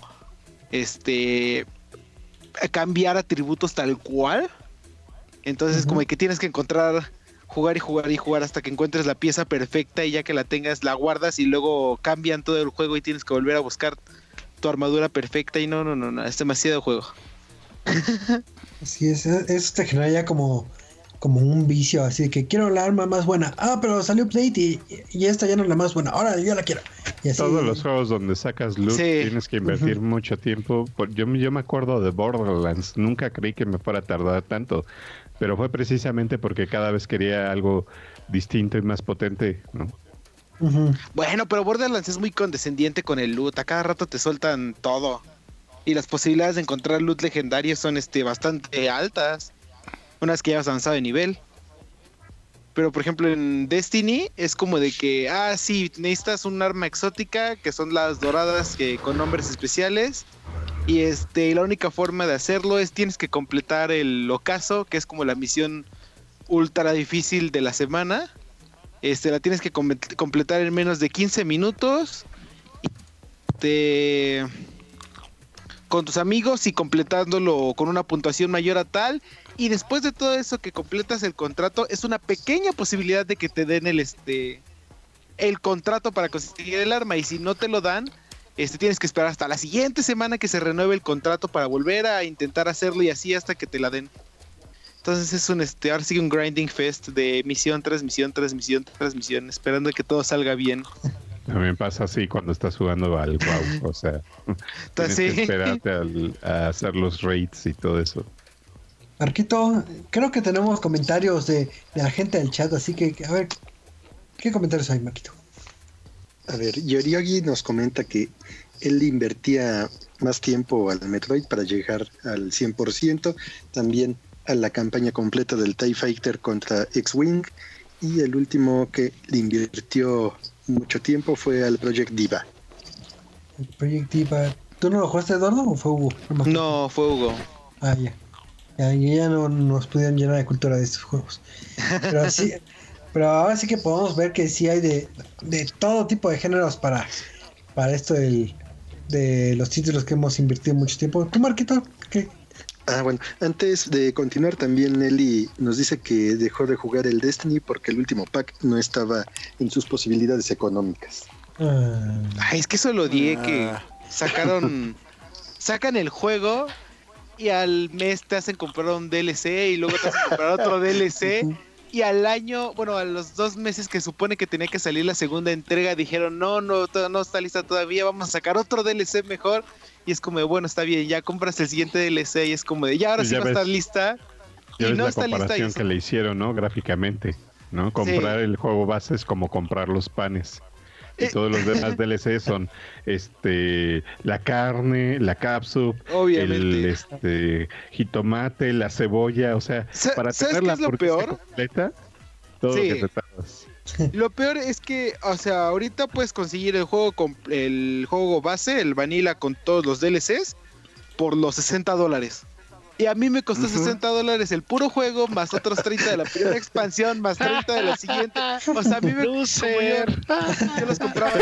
cambiar atributos tal cual, entonces como que tienes que jugar hasta que encuentres la pieza perfecta, y ya que la tengas la guardas y luego cambian todo el juego y tienes que volver a buscar tu armadura perfecta, y no, es demasiado juego. Así es, eso te genera ya como un vicio, así que quiero la arma más buena. Ah, pero salió update y esta ya no es la más buena. Ahora yo la quiero. Y así... Todos los juegos donde sacas loot tienes que invertir mucho tiempo. Yo me acuerdo de Borderlands, nunca creí que me fuera a tardar tanto, pero fue precisamente porque cada vez quería algo distinto y más potente, ¿no? Bueno, pero Borderlands es muy condescendiente con el loot, a cada rato te sueltan todo. Y las posibilidades de encontrar loot legendario son bastante altas, una vez que ya has avanzado de nivel. Pero por ejemplo en Destiny es como de que, sí, necesitas un arma exótica, que son las doradas con nombres especiales. Y la única forma de hacerlo es tienes que completar el ocaso, que es como la misión ultra difícil de la semana. La tienes que completar en menos de 15 minutos. Con tus amigos y completándolo con una puntuación mayor a tal. Y después de todo eso que completas el contrato, es una pequeña posibilidad de que te den el contrato para conseguir el arma. Y si no te lo dan, tienes que esperar hasta la siguiente semana que se renueve el contrato para volver a intentar hacerlo, y así hasta que te la den. Entonces es ahora sigue un grinding fest de misión tras misión, esperando que todo salga bien. También pasa así cuando estás jugando al WoW, o sea, tienes que esperarte a hacer los raids y todo eso. Marquito, creo que tenemos comentarios de la gente del chat, así que a ver, ¿qué comentarios hay, Marquito? A ver, Yoriogi nos comenta que él invertía más tiempo al Metroid para llegar al 100%, también a la campaña completa del TIE Fighter contra X-Wing, y el último que le invirtió mucho tiempo fue al Project Diva. El Project Diva, ¿tú no lo jugaste, Eduardo, o fue Hugo? No, fue Hugo. Ah, ya no nos pudieron llenar de cultura de estos juegos. Pero sí, pero ahora sí que podemos ver que sí hay de todo tipo de géneros para esto de los títulos que hemos invertido mucho tiempo. ¿Tú, Marquito? ¿Qué? Bueno, antes de continuar, también Nelly nos dice que dejó de jugar el Destiny porque el último pack no estaba en sus posibilidades económicas. Es que eso lo odié, que sacan el juego y al mes te hacen comprar un DLC y luego te hacen comprar otro DLC, y al año, bueno, a los 2 meses que supone que tenía que salir la segunda entrega, dijeron no está lista todavía, vamos a sacar otro DLC mejor. Y es como de, bueno, está bien, ya compras el siguiente DLC, y es como de, ya ahora sí va a estar lista. Ya ves la comparación que le hicieron, ¿no? Gráficamente, ¿no? Comprar el juego base es como comprar los panes. Y todos los demás DLC son la carne, la cápsula, el jitomate, la cebolla, o sea, para tener la hamburguesa completa, todo lo que te tardas. Lo peor es que, o sea, ahorita puedes conseguir el juego base, el vanilla con todos los DLCs, por los $60. Y a mí me costó $60 el puro juego, más otros 30 de la primera expansión, más 30 de la siguiente. O sea, a mí me costó yo los compraba.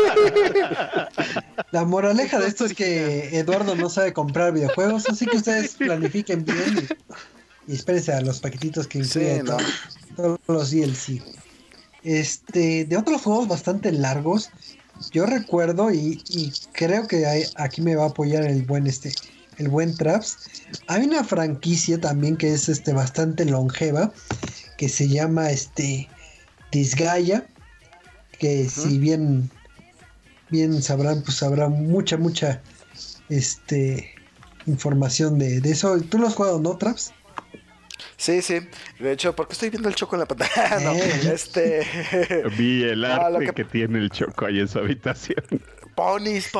La moraleja de esto es que Eduardo no sabe comprar videojuegos, así que ustedes planifiquen bien y espérense a los paquetitos que incluyen todos los DLC. De otros juegos bastante largos, yo recuerdo y creo que aquí me va a apoyar el buen Traps. Hay una franquicia también que es bastante longeva, que se llama Disgaea, que si bien sabrán, pues habrá mucha información de eso. ¿Tú lo has jugado, no, Traps? Sí, de hecho, porque estoy viendo el Choco en la pantalla. Vi el arte que tiene el Choco ahí en su habitación. Ponis.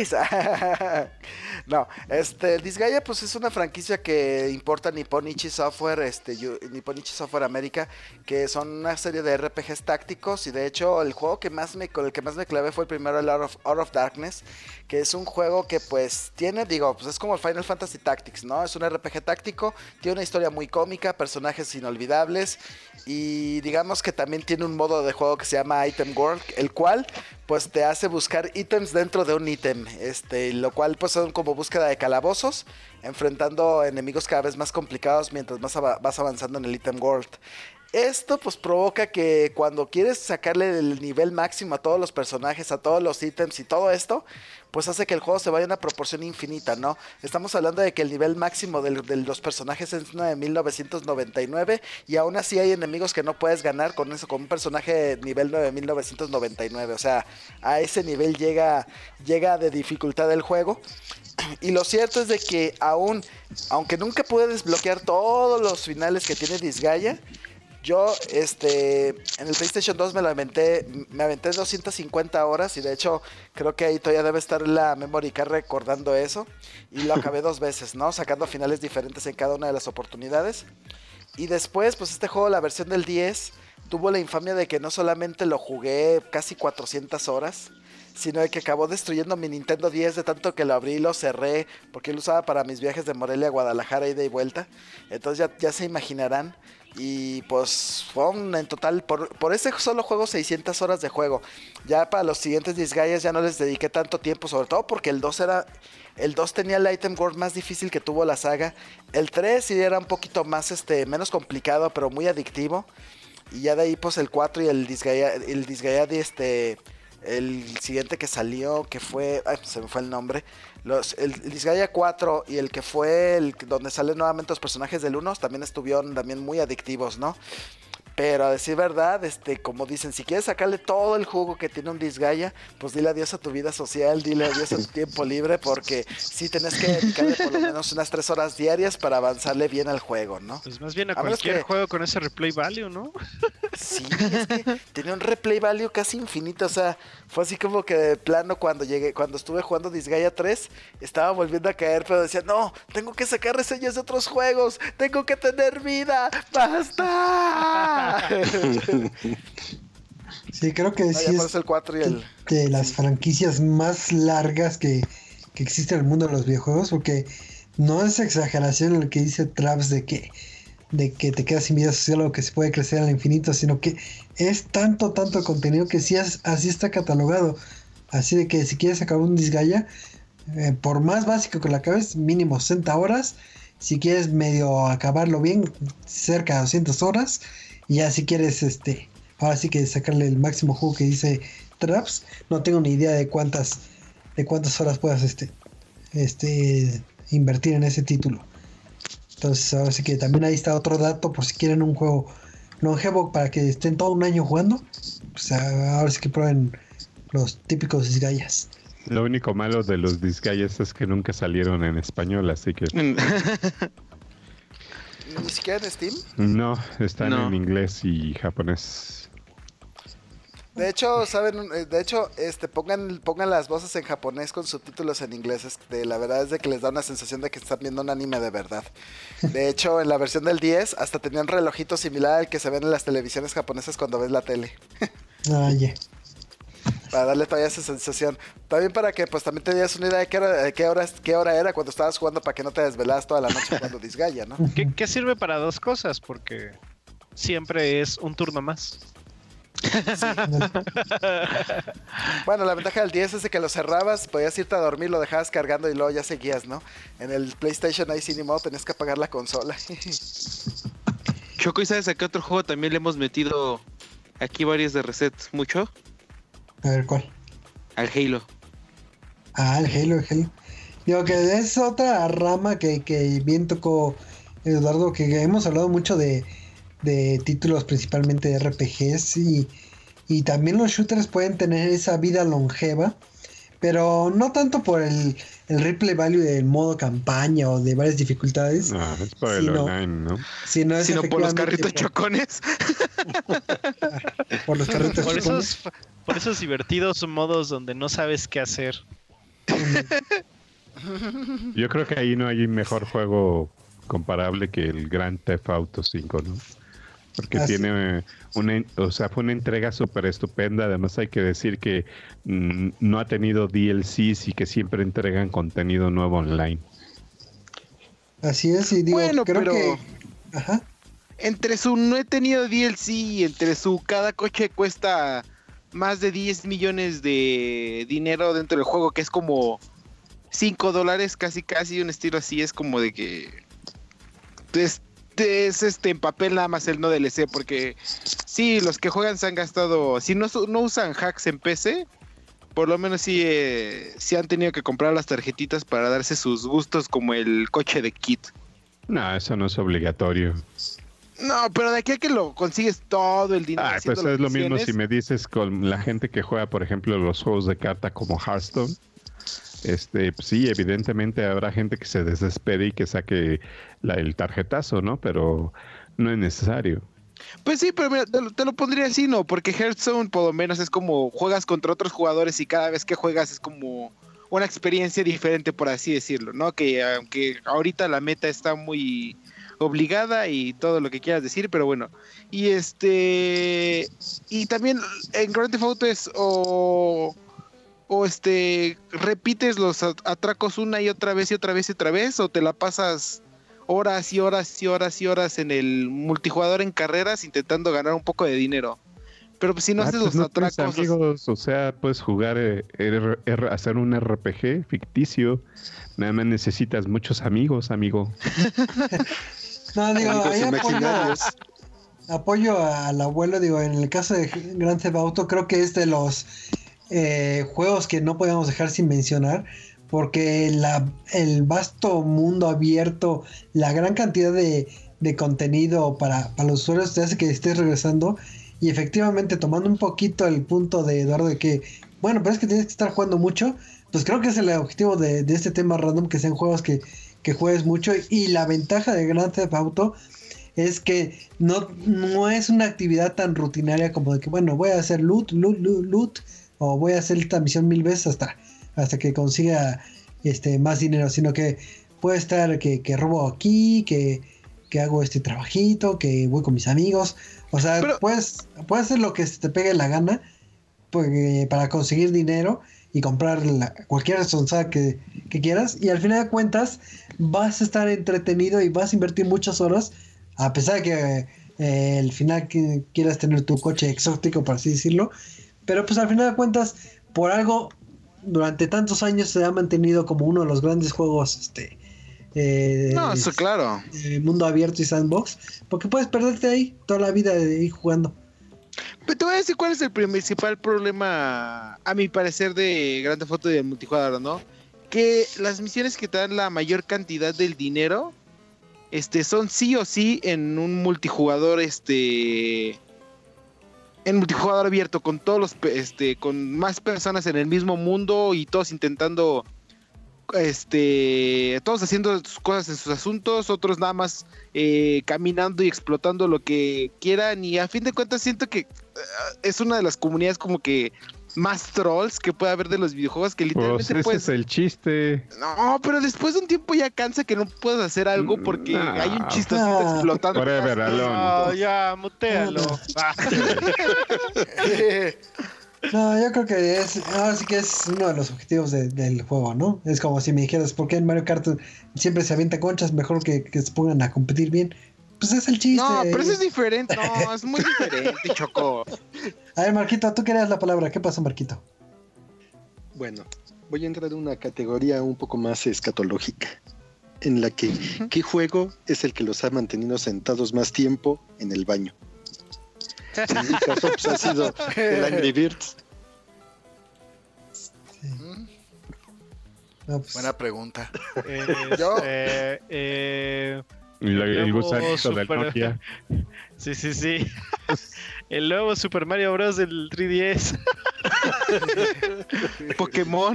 No, Disgaea pues es una franquicia que importa Nipponichi Software, Nipponichi Software América, que son una serie de RPGs tácticos, y de hecho el juego con el que más me clavé fue el primero, el Out of Darkness, que es un juego que pues tiene, pues es como el Final Fantasy Tactics, ¿no? Es un RPG táctico, tiene una historia muy cómica, personajes inolvidables, y digamos que también tiene un modo de juego que se llama Item World, el cual pues te hace buscar ítems dentro de un ítem, lo cual pues son como búsqueda de calabozos, enfrentando enemigos cada vez más complicados mientras más vas avanzando en el Item World. Esto pues provoca que cuando quieres sacarle el nivel máximo a todos los personajes, a todos los ítems y todo esto, pues hace que el juego se vaya a una proporción infinita, ¿no? Estamos hablando de que el nivel máximo de los personajes es 9999, y aún así hay enemigos que no puedes ganar con un personaje de nivel 9999, o sea, a ese nivel llega de dificultad el juego. Y lo cierto es de que aunque nunca pude desbloquear todos los finales que tiene Disgaea, yo, en el PlayStation 2 me aventé 250 horas, y de hecho creo que ahí todavía debe estar la memory card recordando eso, y lo acabé 2 veces, ¿no? Sacando finales diferentes en cada una de las oportunidades. Y después, pues este juego, la versión del 10, tuvo la infamia de que no solamente lo jugué casi 400 horas, sino de que acabó destruyendo mi Nintendo 10 de tanto que lo abrí y lo cerré, porque lo usaba para mis viajes de Morelia a Guadalajara, ida y vuelta. Entonces ya se imaginarán. Y pues fueron en total, por ese solo juego, 600 horas de juego. Ya para los siguientes Disgaeas ya no les dediqué tanto tiempo, sobre todo porque el 2 tenía el Item World más difícil que tuvo la saga. El 3 sí era un poquito más, menos complicado, pero muy adictivo. Y ya de ahí pues el 4 y el Disgaea el siguiente que salió, que fue, se me fue el nombre, el Disgaea 4 y el que fue donde salen nuevamente los personajes del 1, también estuvieron muy adictivos, ¿no? Pero a decir verdad, como dicen, si quieres sacarle todo el jugo que tiene un Disgaea, pues dile adiós a tu vida social, dile adiós a tu tiempo libre, porque sí tenés que dedicarle por lo menos unas 3 horas diarias para avanzarle bien al juego, ¿no? Pues más bien a cualquier juego con ese replay value, ¿no? Sí, es que tenía un replay value casi infinito, o sea, fue así como que de plano cuando estuve jugando Disgaea 3, estaba volviendo a caer, pero decía, no, tengo que sacar reseñas de otros juegos, tengo que tener vida, ¡basta! Sí, creo que sí es el 4 y el... de las franquicias más largas que existe en el mundo de los videojuegos, porque no es exageración lo que dice Traps de que te quedas sin vida social o que se puede crecer al infinito, sino que es tanto contenido que sí así está catalogado. Así de que si quieres acabar un Disgaea, por más básico que lo acabes, mínimo 60 horas. Si quieres medio acabarlo bien, cerca de 200 horas. Y ya si quieres, ahora sí que sacarle el máximo jugo que dice Traps, no tengo ni idea de cuántas horas puedas invertir en ese título. Entonces ahora sí que también ahí está otro dato por si quieren un juego longevo para que estén todo un año jugando. Pues ahora sí que prueben los típicos Disgaeas. Lo único malo de los Disgaeas es que nunca salieron en español, así que... ¿Ni siquiera en Steam? No, están en inglés y japonés. De hecho, ¿saben? Pongan las voces en japonés con subtítulos en inglés. La verdad es de que les da una sensación de que están viendo un anime de verdad. De hecho, en la versión del 10 hasta tenía un relojito similar al que se ven en las televisiones japonesas cuando ves la tele. Yeah. Para darle todavía esa sensación. También para que pues también te dieras una idea de qué hora era cuando estabas jugando, para que no te desvelas toda la noche jugando Disgaea, ¿no? Que sirve para 2 cosas, porque siempre es un turno más. Sí. Bueno, la ventaja del 10 es de que lo cerrabas, podías irte a dormir, lo dejabas cargando y luego ya seguías, ¿no? En el PlayStation ahí sin ni modo tenías que apagar la consola. Choco, ¿y sabes a qué otro juego también le hemos metido aquí varios de reset? ¿Mucho? A ver, ¿cuál? Al Halo. El Halo. Digo que es otra rama que bien tocó Eduardo, que hemos hablado mucho de títulos principalmente de RPGs y también los shooters pueden tener esa vida longeva, pero no tanto por el replay value del modo campaña o de varias dificultades. No, es por el online, ¿no? Sino por los carritos chocones. Por los carritos chocones. por esos divertidos modos donde no sabes qué hacer. Yo creo que ahí no hay mejor juego comparable que el Grand Theft Auto 5, ¿no? Porque tiene fue una entrega súper estupenda. Además hay que decir que no ha tenido DLCs y que siempre entregan contenido nuevo online. Así es, y digo, Bueno, creo pero- que... Ajá. Entre su no he tenido DLC y entre su cada coche cuesta más de 10 millones de dinero dentro del juego, que es como $5, casi un estilo así, es como de que es en papel nada más el no DLC, porque sí, los que juegan se han gastado, si no usan hacks en PC, por lo menos sí han tenido que comprar las tarjetitas para darse sus gustos, como el coche de Kit. No, eso no es obligatorio. No, pero de aquí a que lo consigues todo el dinero. Pues haciendo es lo mismo misiones. si me dices con la gente que juega, por ejemplo, los juegos de carta como Hearthstone. Pues sí, evidentemente habrá gente que se desespere y que saque el tarjetazo, ¿no? Pero no es necesario. Pues sí, pero mira, te lo pondría así, ¿no? Porque Hearthstone por lo menos es como juegas contra otros jugadores y cada vez que juegas es como una experiencia diferente, por así decirlo, ¿no? Que aunque ahorita la meta está muy obligada y todo lo que quieras decir, pero bueno. Y y también en Grand Theft Auto es repites los atracos una y otra vez y otra vez y otra vez, o te la pasas horas y horas y horas y horas en el multijugador en carreras intentando ganar un poco de dinero. Pero pues si no haces Pues los no tienes atracos, amigos, o sea, puedes jugar, hacer un RPG ficticio. Nada más necesitas muchos amigos, amigo. No, digo, Amigos ahí imaginarios. apoyo al abuelo, digo, en el caso de Grand Theft Auto, creo que es de los juegos que no podemos dejar sin mencionar, porque el vasto mundo abierto, la gran cantidad de contenido para los usuarios te hace que estés regresando, y efectivamente tomando un poquito el punto de Eduardo de que, bueno, pero es que tienes que estar jugando mucho, pues creo que es el objetivo de este tema random, que sean juegos que juegues mucho, y la ventaja de Grand Theft Auto es que no es una actividad tan rutinaria como de que, bueno, voy a hacer loot, o voy a hacer esta misión 1000 veces hasta que consiga más dinero, sino que puede estar que robo aquí, que hago este trabajito, que voy con mis amigos, o sea, puedes hacer lo que se te pegue la gana para conseguir dinero y comprar cualquier responsabilidad que quieras, y al final de cuentas vas a estar entretenido y vas a invertir muchas horas, a pesar de que al final que quieras tener tu coche exótico, por así decirlo, pero pues al final de cuentas, por algo durante tantos años se ha mantenido como uno de los grandes juegos no, eso claro, mundo abierto y sandbox, porque puedes perderte ahí toda la vida de ir jugando. pero te voy a decir cuál es el principal problema, a mi parecer, de Grand Theft Auto y del multijugador, ¿no? Que las misiones que te dan la mayor cantidad del dinero son sí o sí en un multijugador en multijugador abierto, con todos los con más personas en el mismo mundo y todos intentando todos haciendo sus cosas en sus asuntos, otros nada más caminando y explotando lo que quieran, y a fin de cuentas siento que es una de las comunidades como que más trolls que puede haber de los videojuegos, que literalmente Pues ese es el chiste. No, pero después de un tiempo ya cansa que no puedas hacer algo porque hay un chistosito explotando. Forever alone. No, ya, mutealo. No, yo creo que ahora sí que es uno de los objetivos del juego, ¿no? Es como si me dijeras, ¿por qué en Mario Kart siempre se avienta conchas? Mejor que se pongan a competir bien. Pues es el chiste. No, pero eso es diferente. No, es muy diferente, Choco. A ver, Marquito, tú querías la palabra. ¿Qué pasó, Marquito? Bueno, voy a entrar en una categoría un poco más escatológica, en la que ¿qué juego es el que los ha mantenido sentados más tiempo en el baño? En mi caso, pues, ha sido el Angry Birds. No, pues, Buena pregunta. El gusanito del Nokia. Sí. El nuevo Super Mario Bros. Del 3DS. Pokémon.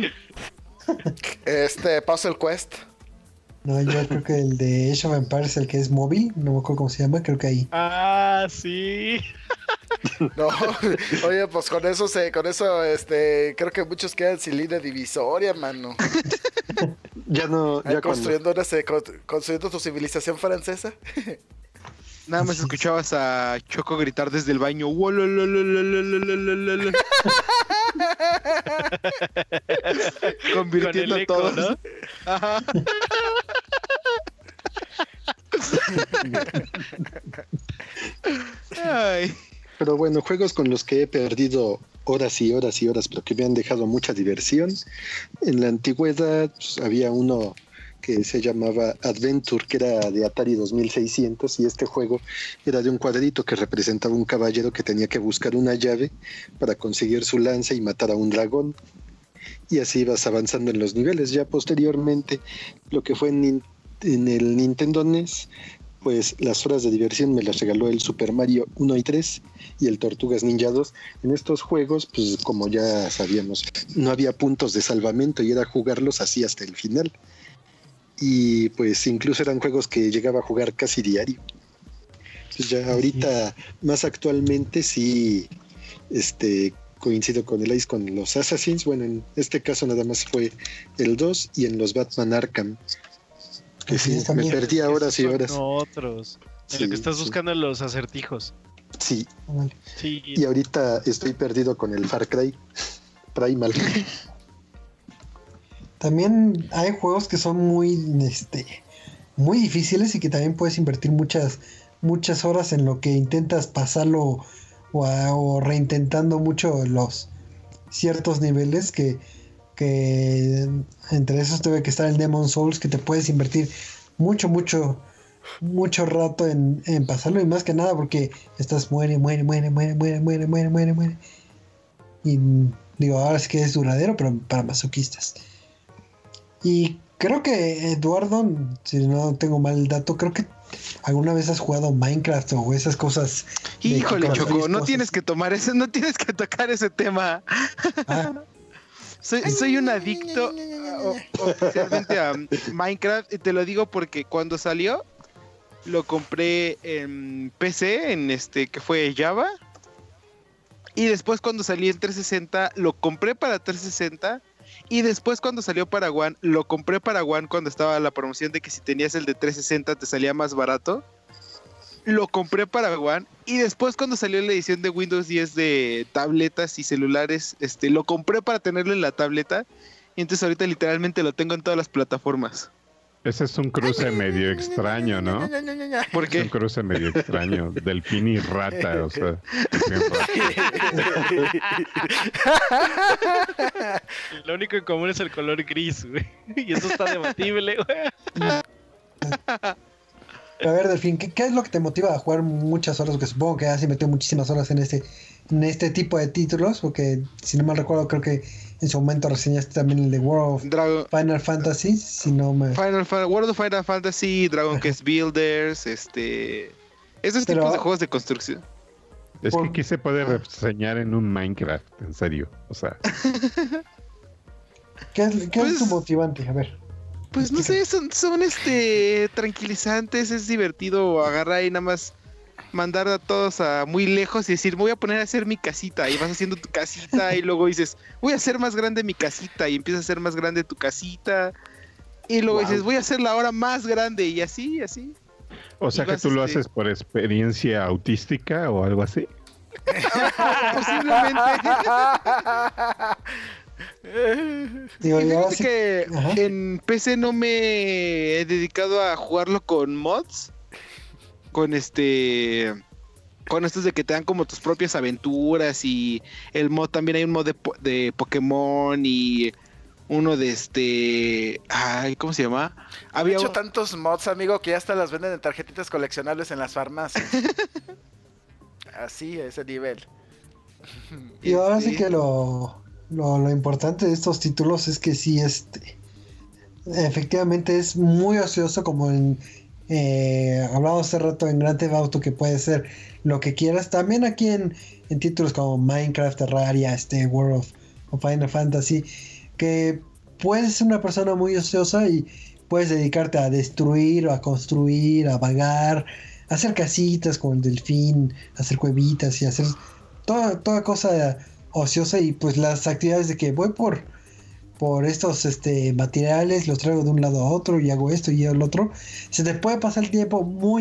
Puzzle Quest. no, yo creo que el de Age of Empires, el que es móvil, no me acuerdo cómo se llama, creo que ahí. Ah, sí. No, oye, pues con eso, creo que muchos quedan sin línea divisoria, mano. Ya no, ya construyendo tu civilización francesa. Nada más escuchabas a Choco gritar desde el baño. Convirtiendo Con el eco, a todos. ¿no? Ajá. Ay. Pero bueno, juegos con los que he perdido horas y horas y horas, pero que me han dejado mucha diversión. En la antigüedad pues, había uno que se llamaba Adventure, que era de Atari 2600, y este juego era de un cuadrito que representaba un caballero que tenía que buscar una llave para conseguir su lanza y matar a un dragón. Y así ibas avanzando en los niveles. Ya posteriormente, lo que fue en el Nintendo NES, pues las horas de diversión me las regaló el Super Mario 1 y 3 y el Tortugas Ninja 2. En estos juegos, pues como ya sabíamos, no había puntos de salvamento y era jugarlos así hasta el final. Y pues incluso eran juegos que llegaba a jugar casi diario. Pues ya ahorita, más actualmente, sí, coincido con el Ace con los Assassins. Bueno, en este caso nada más fue el 2 y en los Batman Arkham. Que sí, me perdí horas y horas. Otros. En lo que estás buscando los acertijos. Sí. Sí. Y ahorita estoy perdido con el Far Cry Primal. También hay juegos que son muy difíciles y que también puedes invertir muchas horas en lo que intentas pasarlo o reintentando mucho los ciertos niveles que entre esos debe que estar el Demon's Souls, que te puedes invertir mucho rato en pasarlo, y más que nada porque estás muere y digo, ahora sí que es duradero, pero para masoquistas. Y creo que Eduardo, si no tengo mal el dato, creo que alguna vez has jugado Minecraft o esas cosas. Híjole, Choco, no tienes que tocar ese tema. Soy un adicto oficialmente a Minecraft, y te lo digo porque cuando salió lo compré en PC, que fue Java, y después cuando salió en 360 lo compré para 360, y después cuando salió para One lo compré para One cuando estaba la promoción de que si tenías el de 360 te salía más barato. Lo compré para One, y después cuando salió la edición de Windows 10 de tabletas y celulares, lo compré para tenerlo en la tableta, y entonces ahorita literalmente lo tengo en todas las plataformas. Ese es un cruce medio extraño, ¿no? ¿Por qué? Es un cruce medio extraño, delfín y rata, o sea. Lo único en común es el color gris, güey. Y eso está debatible, güey. A ver, Delfín, ¿qué es lo que te motiva a jugar muchas horas? Porque supongo que has metido muchísimas horas en este tipo de títulos, porque si no mal recuerdo, creo que en su momento reseñaste también el de World of Final Fantasy, si no me... World of Final Fantasy, Dragon Quest Builders, esos tipos de juegos de construcción. Es que aquí se puede reseñar en un Minecraft, en serio, o sea. ¿Qué es tu motivante? A ver. Pues no sé, son tranquilizantes, es divertido agarrar y nada más mandar a todos a muy lejos y decir, me voy a poner a hacer mi casita, y vas haciendo tu casita y luego dices, voy a hacer más grande mi casita, y empiezas a hacer más grande tu casita, y luego dices, voy a hacerla ahora más grande, y así. O sea, que tú lo haces por experiencia autística o algo así. Posiblemente. Digo, fíjate que en PC no me he dedicado a jugarlo con mods, con estos de que te dan como tus propias aventuras, y el mod también hay un mod de Pokémon y uno de ¿cómo se llama? Había hecho tantos mods, amigo, que ya hasta las venden en tarjetitas coleccionables en las farmacias. Así, a ese nivel. Y ahora sí que lo importante de estos títulos es que sí, efectivamente es muy ocioso, como hablamos hace rato en Grand Theft Auto, que puede ser lo que quieras. También aquí en títulos como Minecraft, Terraria, World of Final Fantasy, que puedes ser una persona muy ociosa y puedes dedicarte a destruir, o a construir, a vagar, hacer casitas con el delfín, hacer cuevitas y hacer toda cosa ociosa. Y pues las actividades de que voy por estos materiales, los traigo de un lado a otro y hago esto y el otro, se te puede pasar el tiempo muy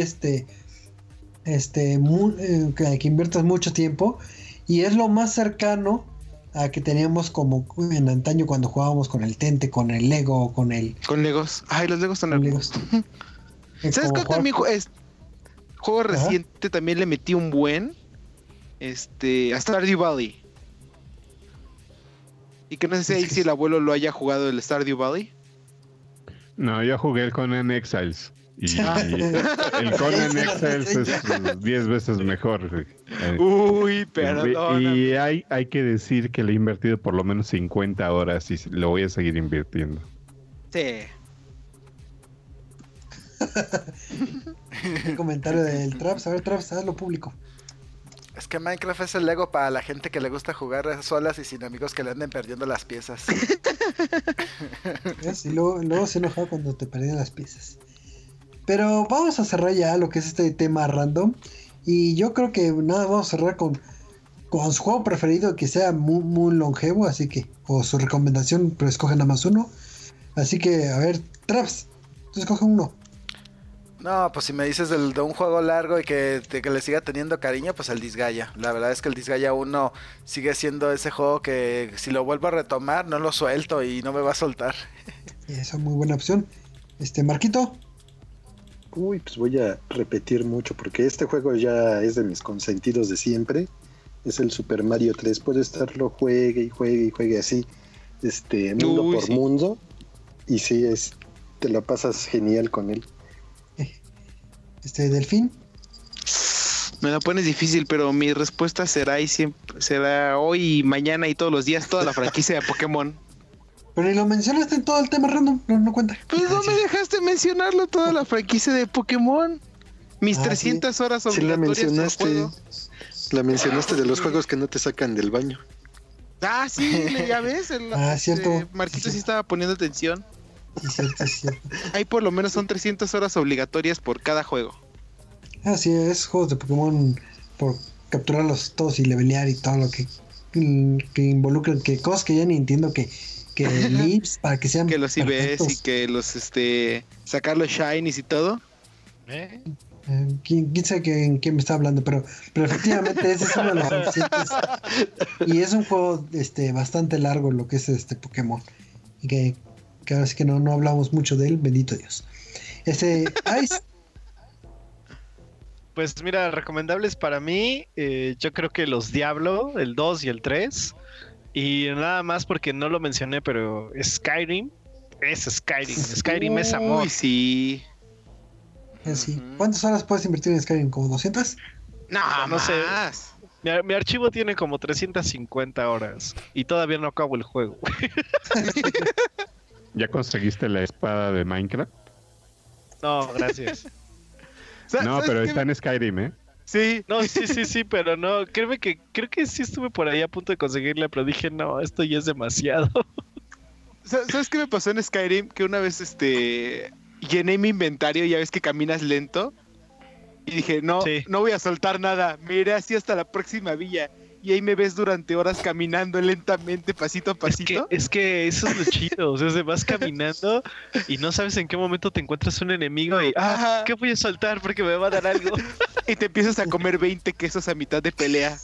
que inviertas mucho tiempo, y es lo más cercano a que teníamos como en antaño cuando jugábamos con el Tente, con el Lego, con Legos. Ay, los Legos son hermosos. ¿Sabes cuál también juego reciente también le metí un buen? A Stardew Valley. Y que no sé si el abuelo lo haya jugado el Stardew Valley. No, yo jugué el Conan Exiles. Y el Conan Exiles es 10 veces mejor. Uy, perdón. Y hay que decir que le he invertido por lo menos 50 horas y lo voy a seguir invirtiendo. Sí. El comentario del Traps. A ver, Traps, hazlo público. Es que Minecraft es el Lego para la gente que le gusta jugar solas y sin amigos que le anden perdiendo las piezas. Y luego se enoja cuando te perdían las piezas. Pero vamos a cerrar ya lo que es este tema random. Y yo creo que nada, vamos a cerrar con su juego preferido que sea muy longevo. Así que, o su recomendación, pero escoge nada más uno. Así que, a ver, Traps, tú escoge uno. No, pues si me dices de un juego largo y que le siga teniendo cariño, pues el Disgaea. La verdad es que el Disgaea 1 sigue siendo ese juego que si lo vuelvo a retomar no lo suelto y no me va a soltar. Esa es muy buena opción. Marquito. Uy, pues voy a repetir mucho porque este juego ya es de mis consentidos de siempre. Es el Super Mario 3. Puede estarlo juegue y juegue así, mundo por mundo. Y sí, te la pasas genial con él. Delfín. Me la pones difícil, pero mi respuesta será hoy, mañana y todos los días toda la franquicia de Pokémon. Pero ni lo mencionaste en todo el tema random, no cuenta. Pues no me dejaste mencionarlo toda la franquicia de Pokémon. Mis 300 horas obligatorias. Sí, la mencionaste de los juegos que no te sacan del baño. Ah, sí, ya ves. Cierto. Marquito sí estaba poniendo atención. Sí, cierto. Ahí por lo menos son 300 horas obligatorias por cada juego. Así es, juegos de Pokémon por capturarlos todos y levelear y todo lo que involucran, que cosas que ya ni entiendo que lips para que sean que los perfectos. IBs y que los sacar los shinies y todo. ¿Quién sabe en quién me está hablando? Pero efectivamente ese es uno de los suficientes. Y es un juego bastante largo lo que es Pokémon. Y que ahora sí que no hablamos mucho de él, bendito Dios. Ice. Pues mira, recomendables para mí, yo creo que los Diablo, el 2 y el 3. Y nada más porque no lo mencioné, pero Skyrim es Skyrim. Skyrim es amor. Uy, sí. Sí. ¿Cuántas horas puedes invertir en Skyrim? ¿Como 200? No sé. Mi archivo tiene como 350 horas y todavía no acabo el juego. ¿Ya conseguiste la espada de Minecraft? No, gracias. No, pero está en Skyrim, ¿eh? Sí. No, sí, pero no. Créeme que creo que sí estuve por ahí a punto de conseguirla, pero dije, no, esto ya es demasiado. ¿Sabes qué me pasó en Skyrim? Que una vez llené mi inventario y ya ves que caminas lento. Y dije, no voy a soltar nada. Me iré así hasta la próxima villa. Y ahí me ves durante horas caminando lentamente, pasito a pasito. Es que eso es lo chido. O sea, vas caminando y no sabes en qué momento te encuentras un enemigo y ¿qué voy a soltar? Porque me va a dar algo. Y te empiezas a comer 20 quesos a mitad de pelea.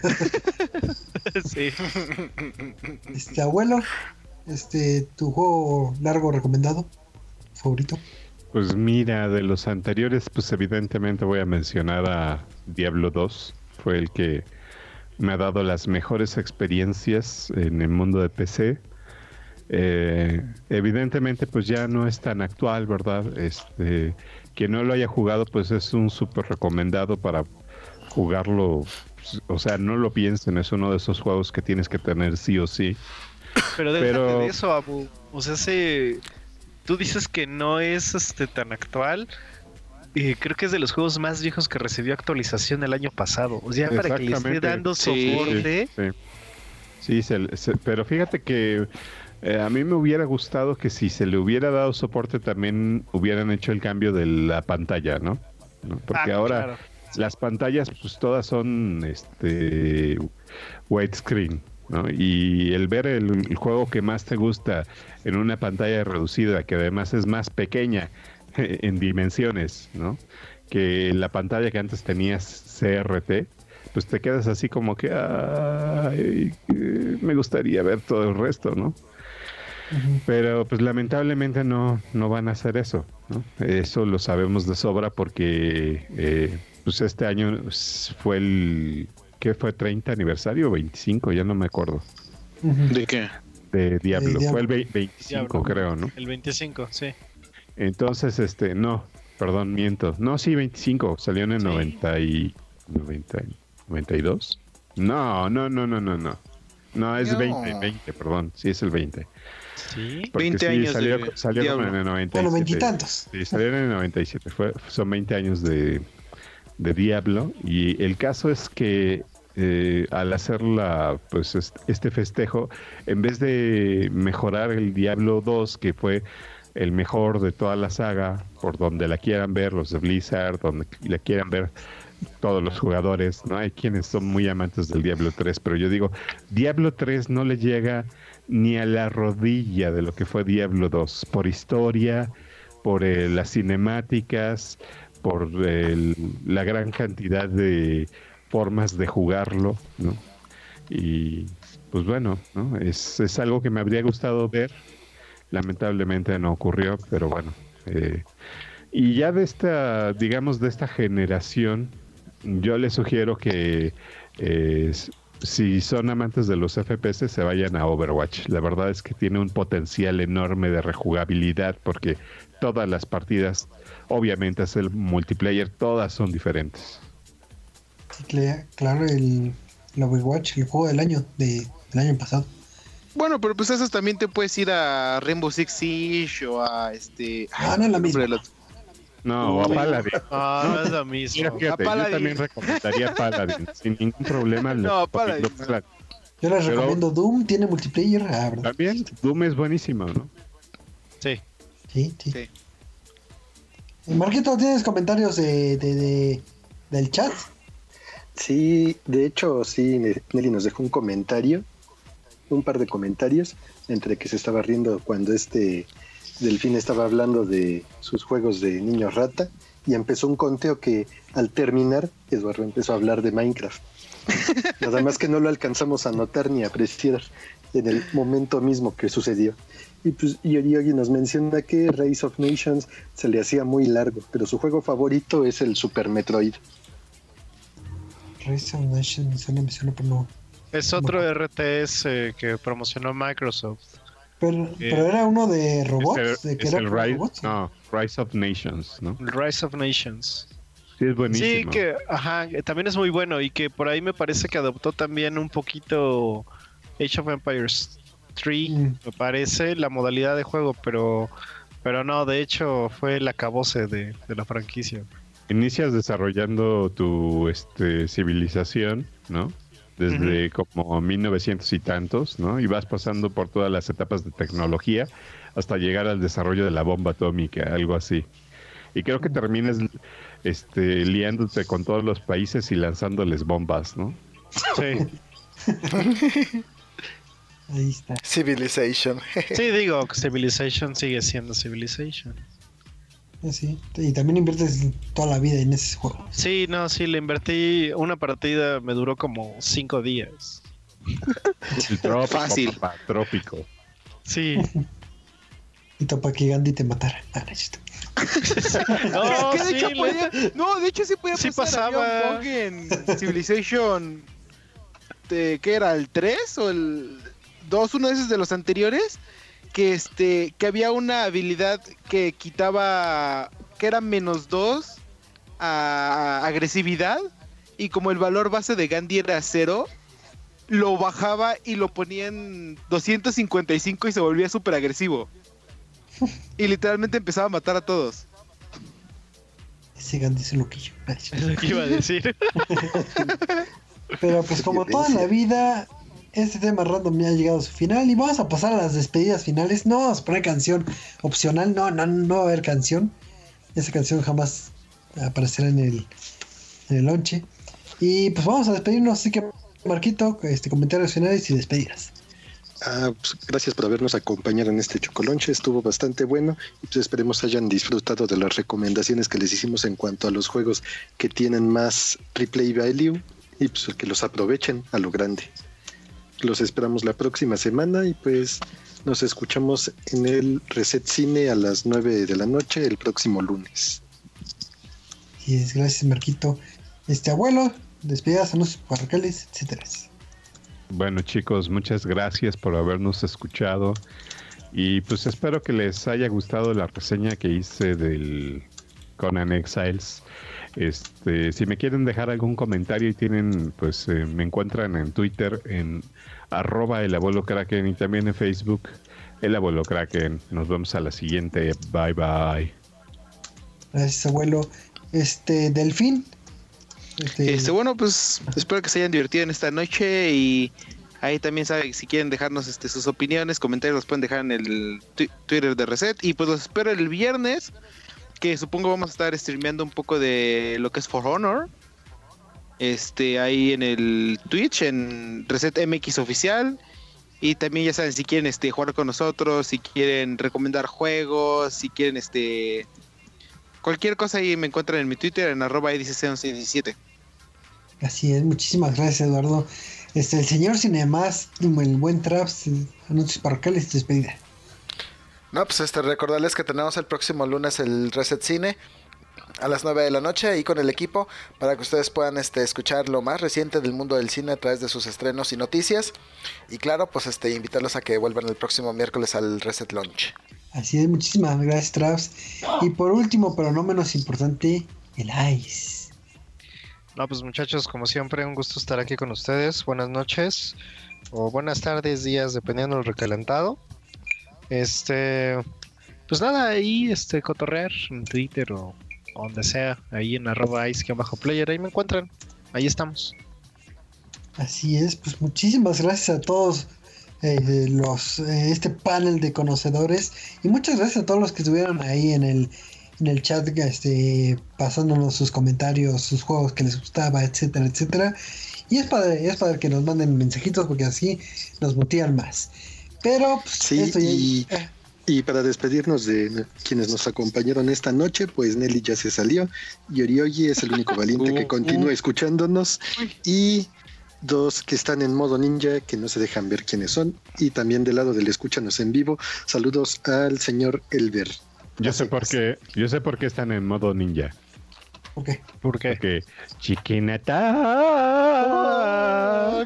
Sí. Abuelo, tu juego largo recomendado, favorito. Pues mira, de los anteriores, pues evidentemente voy a mencionar a Diablo 2. Fue el que me ha dado las mejores experiencias en el mundo de PC. Evidentemente pues ya no es tan actual, ¿verdad? Quien no lo haya jugado pues es un súper recomendado para jugarlo. O sea, no lo piensen, es uno de esos juegos que tienes que tener sí o sí. Pero déjate de eso, Abu. O sea, tú dices que no es tan actual. Creo que es de los juegos más viejos que recibió actualización el año pasado. O sea, para que le esté dando soporte. Sí, pero fíjate que a mí me hubiera gustado que si se le hubiera dado soporte también hubieran hecho el cambio de la pantalla, ¿no? ¿no? Porque ahora las pantallas pues todas son widescreen, ¿no? Y el ver el juego que más te gusta en una pantalla reducida, que además es más pequeña en dimensiones, ¿no? Que la pantalla que antes tenías CRT, pues te quedas así como que me gustaría ver todo el resto, ¿no? Pero pues lamentablemente no van a hacer eso, ¿no? Eso lo sabemos de sobra porque pues este año fue ¿qué fue? ¿30 aniversario o 25? Ya no me acuerdo. ¿De qué? De Diablo. Fue el 25, Diablo, creo, ¿no? El 25, sí. Entonces, no, perdón, miento. No, sí, 25. Salió en el 92. No. No, es 20, perdón. Sí, es el 20. Sí. Porque 20 sí, años salió Diablo. en el 97. Bueno, 20 y tantos. Sí, salió en el 97. Son 20 años de Diablo. Y el caso es que al hacer pues este festejo, en vez de mejorar el Diablo 2, que fue el mejor de toda la saga, por donde la quieran ver los de Blizzard, donde la quieran ver todos los jugadores, ¿no? Hay quienes son muy amantes del Diablo 3, pero yo digo, Diablo 3 no le llega ni a la rodilla de lo que fue Diablo 2, por historia, por las cinemáticas, por la gran cantidad de formas de jugarlo, ¿no? Y pues bueno, ¿no? Es algo que me habría gustado ver, lamentablemente no ocurrió, pero bueno. Y ya de esta generación, yo les sugiero que si son amantes de los FPS se vayan a Overwatch. La verdad es que tiene un potencial enorme de rejugabilidad porque todas las partidas, obviamente es el multiplayer, todas son diferentes. Sí, claro, el Overwatch, el juego del año año pasado. Bueno, pero pues esos también te puedes ir a Rainbow Six Siege o a no es la misma. No, o a Paladin. No es lo mismo. Mira, fíjate, yo también recomendaría Paladin, sin ningún problema. No, Paladin. Yo les recomiendo Doom, tiene multiplayer. ¿Verdad? También, Doom es buenísimo, ¿no? Sí. Marquito, ¿tienes comentarios del chat? Sí, de hecho, sí, Nelly nos dejó un par de comentarios, entre que se estaba riendo cuando Delfín estaba hablando de sus juegos de niño rata, y empezó un conteo que al terminar, Eduardo empezó a hablar de Minecraft. Nada más que no lo alcanzamos a notar ni a apreciar en el momento mismo que sucedió. Y pues Yogi nos menciona que Rise of Nations se le hacía muy largo, pero su juego favorito es el Super Metroid. Rise of Nations, me suena, pero no. Es otro RTS que promocionó Microsoft. Pero era uno de robots. No, Rise of Nations, ¿no? Rise of Nations. Sí, es buenísimo. Sí, también es muy bueno y que por ahí me parece que adoptó también un poquito Age of Empires 3, me parece, la modalidad de juego, pero no, de hecho fue el acabose de la franquicia. Inicias desarrollando tu civilización, ¿no? Desde como 1900 y tantos, ¿no? Y vas pasando por todas las etapas de tecnología hasta llegar al desarrollo de la bomba atómica, algo así. Y creo que terminas liándote con todos los países y lanzándoles bombas, ¿no? Sí. Ahí está. Civilization. Sí, digo, Civilization sigue siendo Civilization. Sí, y también inviertes toda la vida en ese juego. Sí, le invertí una partida, me duró como 5 días. El trópico. Sí. Y para que Gandhi te matara. De hecho sí podía pasar. Había un bug en Civilization, ¿qué era? ¿El 3 o el 2? Uno de esos de los anteriores. Que había una habilidad que quitaba, que era -2 a agresividad, y como el valor base de Gandhi era 0, lo bajaba y lo ponía en 255 y se volvía súper agresivo. Y literalmente empezaba a matar a todos. Ese Gandhi es un loquillo. Es lo que iba a decir. Pero pues como toda la vida, este tema random ya ha llegado a su final y vamos a pasar a las despedidas finales. No vamos a poner canción opcional, no va a haber canción. Esa canción jamás aparecerá en el lonche. Y pues vamos a despedirnos, así que Marquito, comentarios finales y despedidas. Pues, gracias por habernos acompañado en este chocolonche, estuvo bastante bueno y pues esperemos hayan disfrutado de las recomendaciones que les hicimos en cuanto a los juegos que tienen más replay value y pues que los aprovechen a lo grande. Los esperamos la próxima semana y pues nos escuchamos en el Reset Cine a las 9 de la noche el próximo lunes. Y gracias Marquito. Abuelo, despedidas, anuncios parroquiales, etcétera. Bueno chicos, muchas gracias por habernos escuchado y pues espero que les haya gustado la reseña que hice del Conan Exiles. Si me quieren dejar algún comentario y tienen, pues me encuentran en Twitter en @elabuelokraken y también en Facebook El Abuelo Kraken. Nos vemos a la siguiente. Bye bye. Gracias abuelo. Delfín. Bueno, pues espero que se hayan divertido en esta noche y ahí también saben, si quieren dejarnos sus opiniones, comentarios, los pueden dejar en el Twitter de Reset y pues los espero el viernes, que supongo vamos a estar streameando un poco de lo que es For Honor, ahí en el Twitch, en Reset MX Oficial, y también ya saben, si quieren jugar con nosotros, si quieren recomendar juegos, si quieren cualquier cosa, ahí me encuentran en mi Twitter en @edicc1117. Así es, muchísimas gracias Eduardo. El señor Cinemas, el buen Traps, anuncios parroquiales y despedida. No, pues recordarles que tenemos el próximo lunes el Reset Cine a las 9 de la noche ahí con el equipo para que ustedes puedan escuchar lo más reciente del mundo del cine a través de sus estrenos y noticias. Y claro, pues invitarlos a que vuelvan el próximo miércoles al Reset Launch. Así es, muchísimas gracias Traps. Y por último, pero no menos importante, el Ice. No, pues muchachos, como siempre, un gusto estar aquí con ustedes. Buenas noches o buenas tardes, días, dependiendo del recalentado. Pues nada, ahí cotorrear en Twitter o donde sea, ahí en @ice_player, ahí me encuentran, ahí estamos. Así es, pues muchísimas gracias a todos este panel de conocedores y muchas gracias a todos los que estuvieron ahí en el chat pasándonos sus comentarios, sus juegos que les gustaba, etcétera, etcétera. Y es padre que nos manden mensajitos porque así nos motivan más. Pero pues, sí, y para despedirnos de quienes nos acompañaron esta noche, pues Nelly ya se salió y Oriogi es el único valiente que continúa escuchándonos y dos que están en modo ninja que no se dejan ver quiénes son y también del lado del escúchanos en vivo, saludos al señor Elber. Yo sé por qué están en modo ninja. ¿Por qué? Porque Chicken Attack.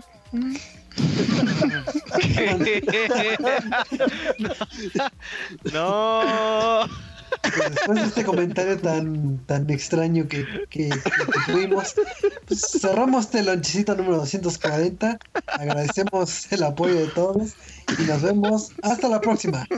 No. Pues después de este comentario tan extraño que tuvimos, pues cerramos este lonchecito número 240. Agradecemos el apoyo de todos y nos vemos hasta la próxima.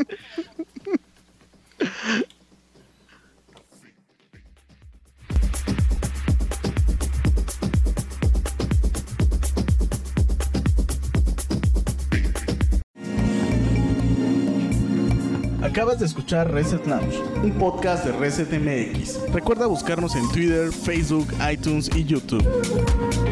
Acabas de escuchar Reset Lounge, un podcast de Reset MX. Recuerda buscarnos en Twitter, Facebook, iTunes y YouTube.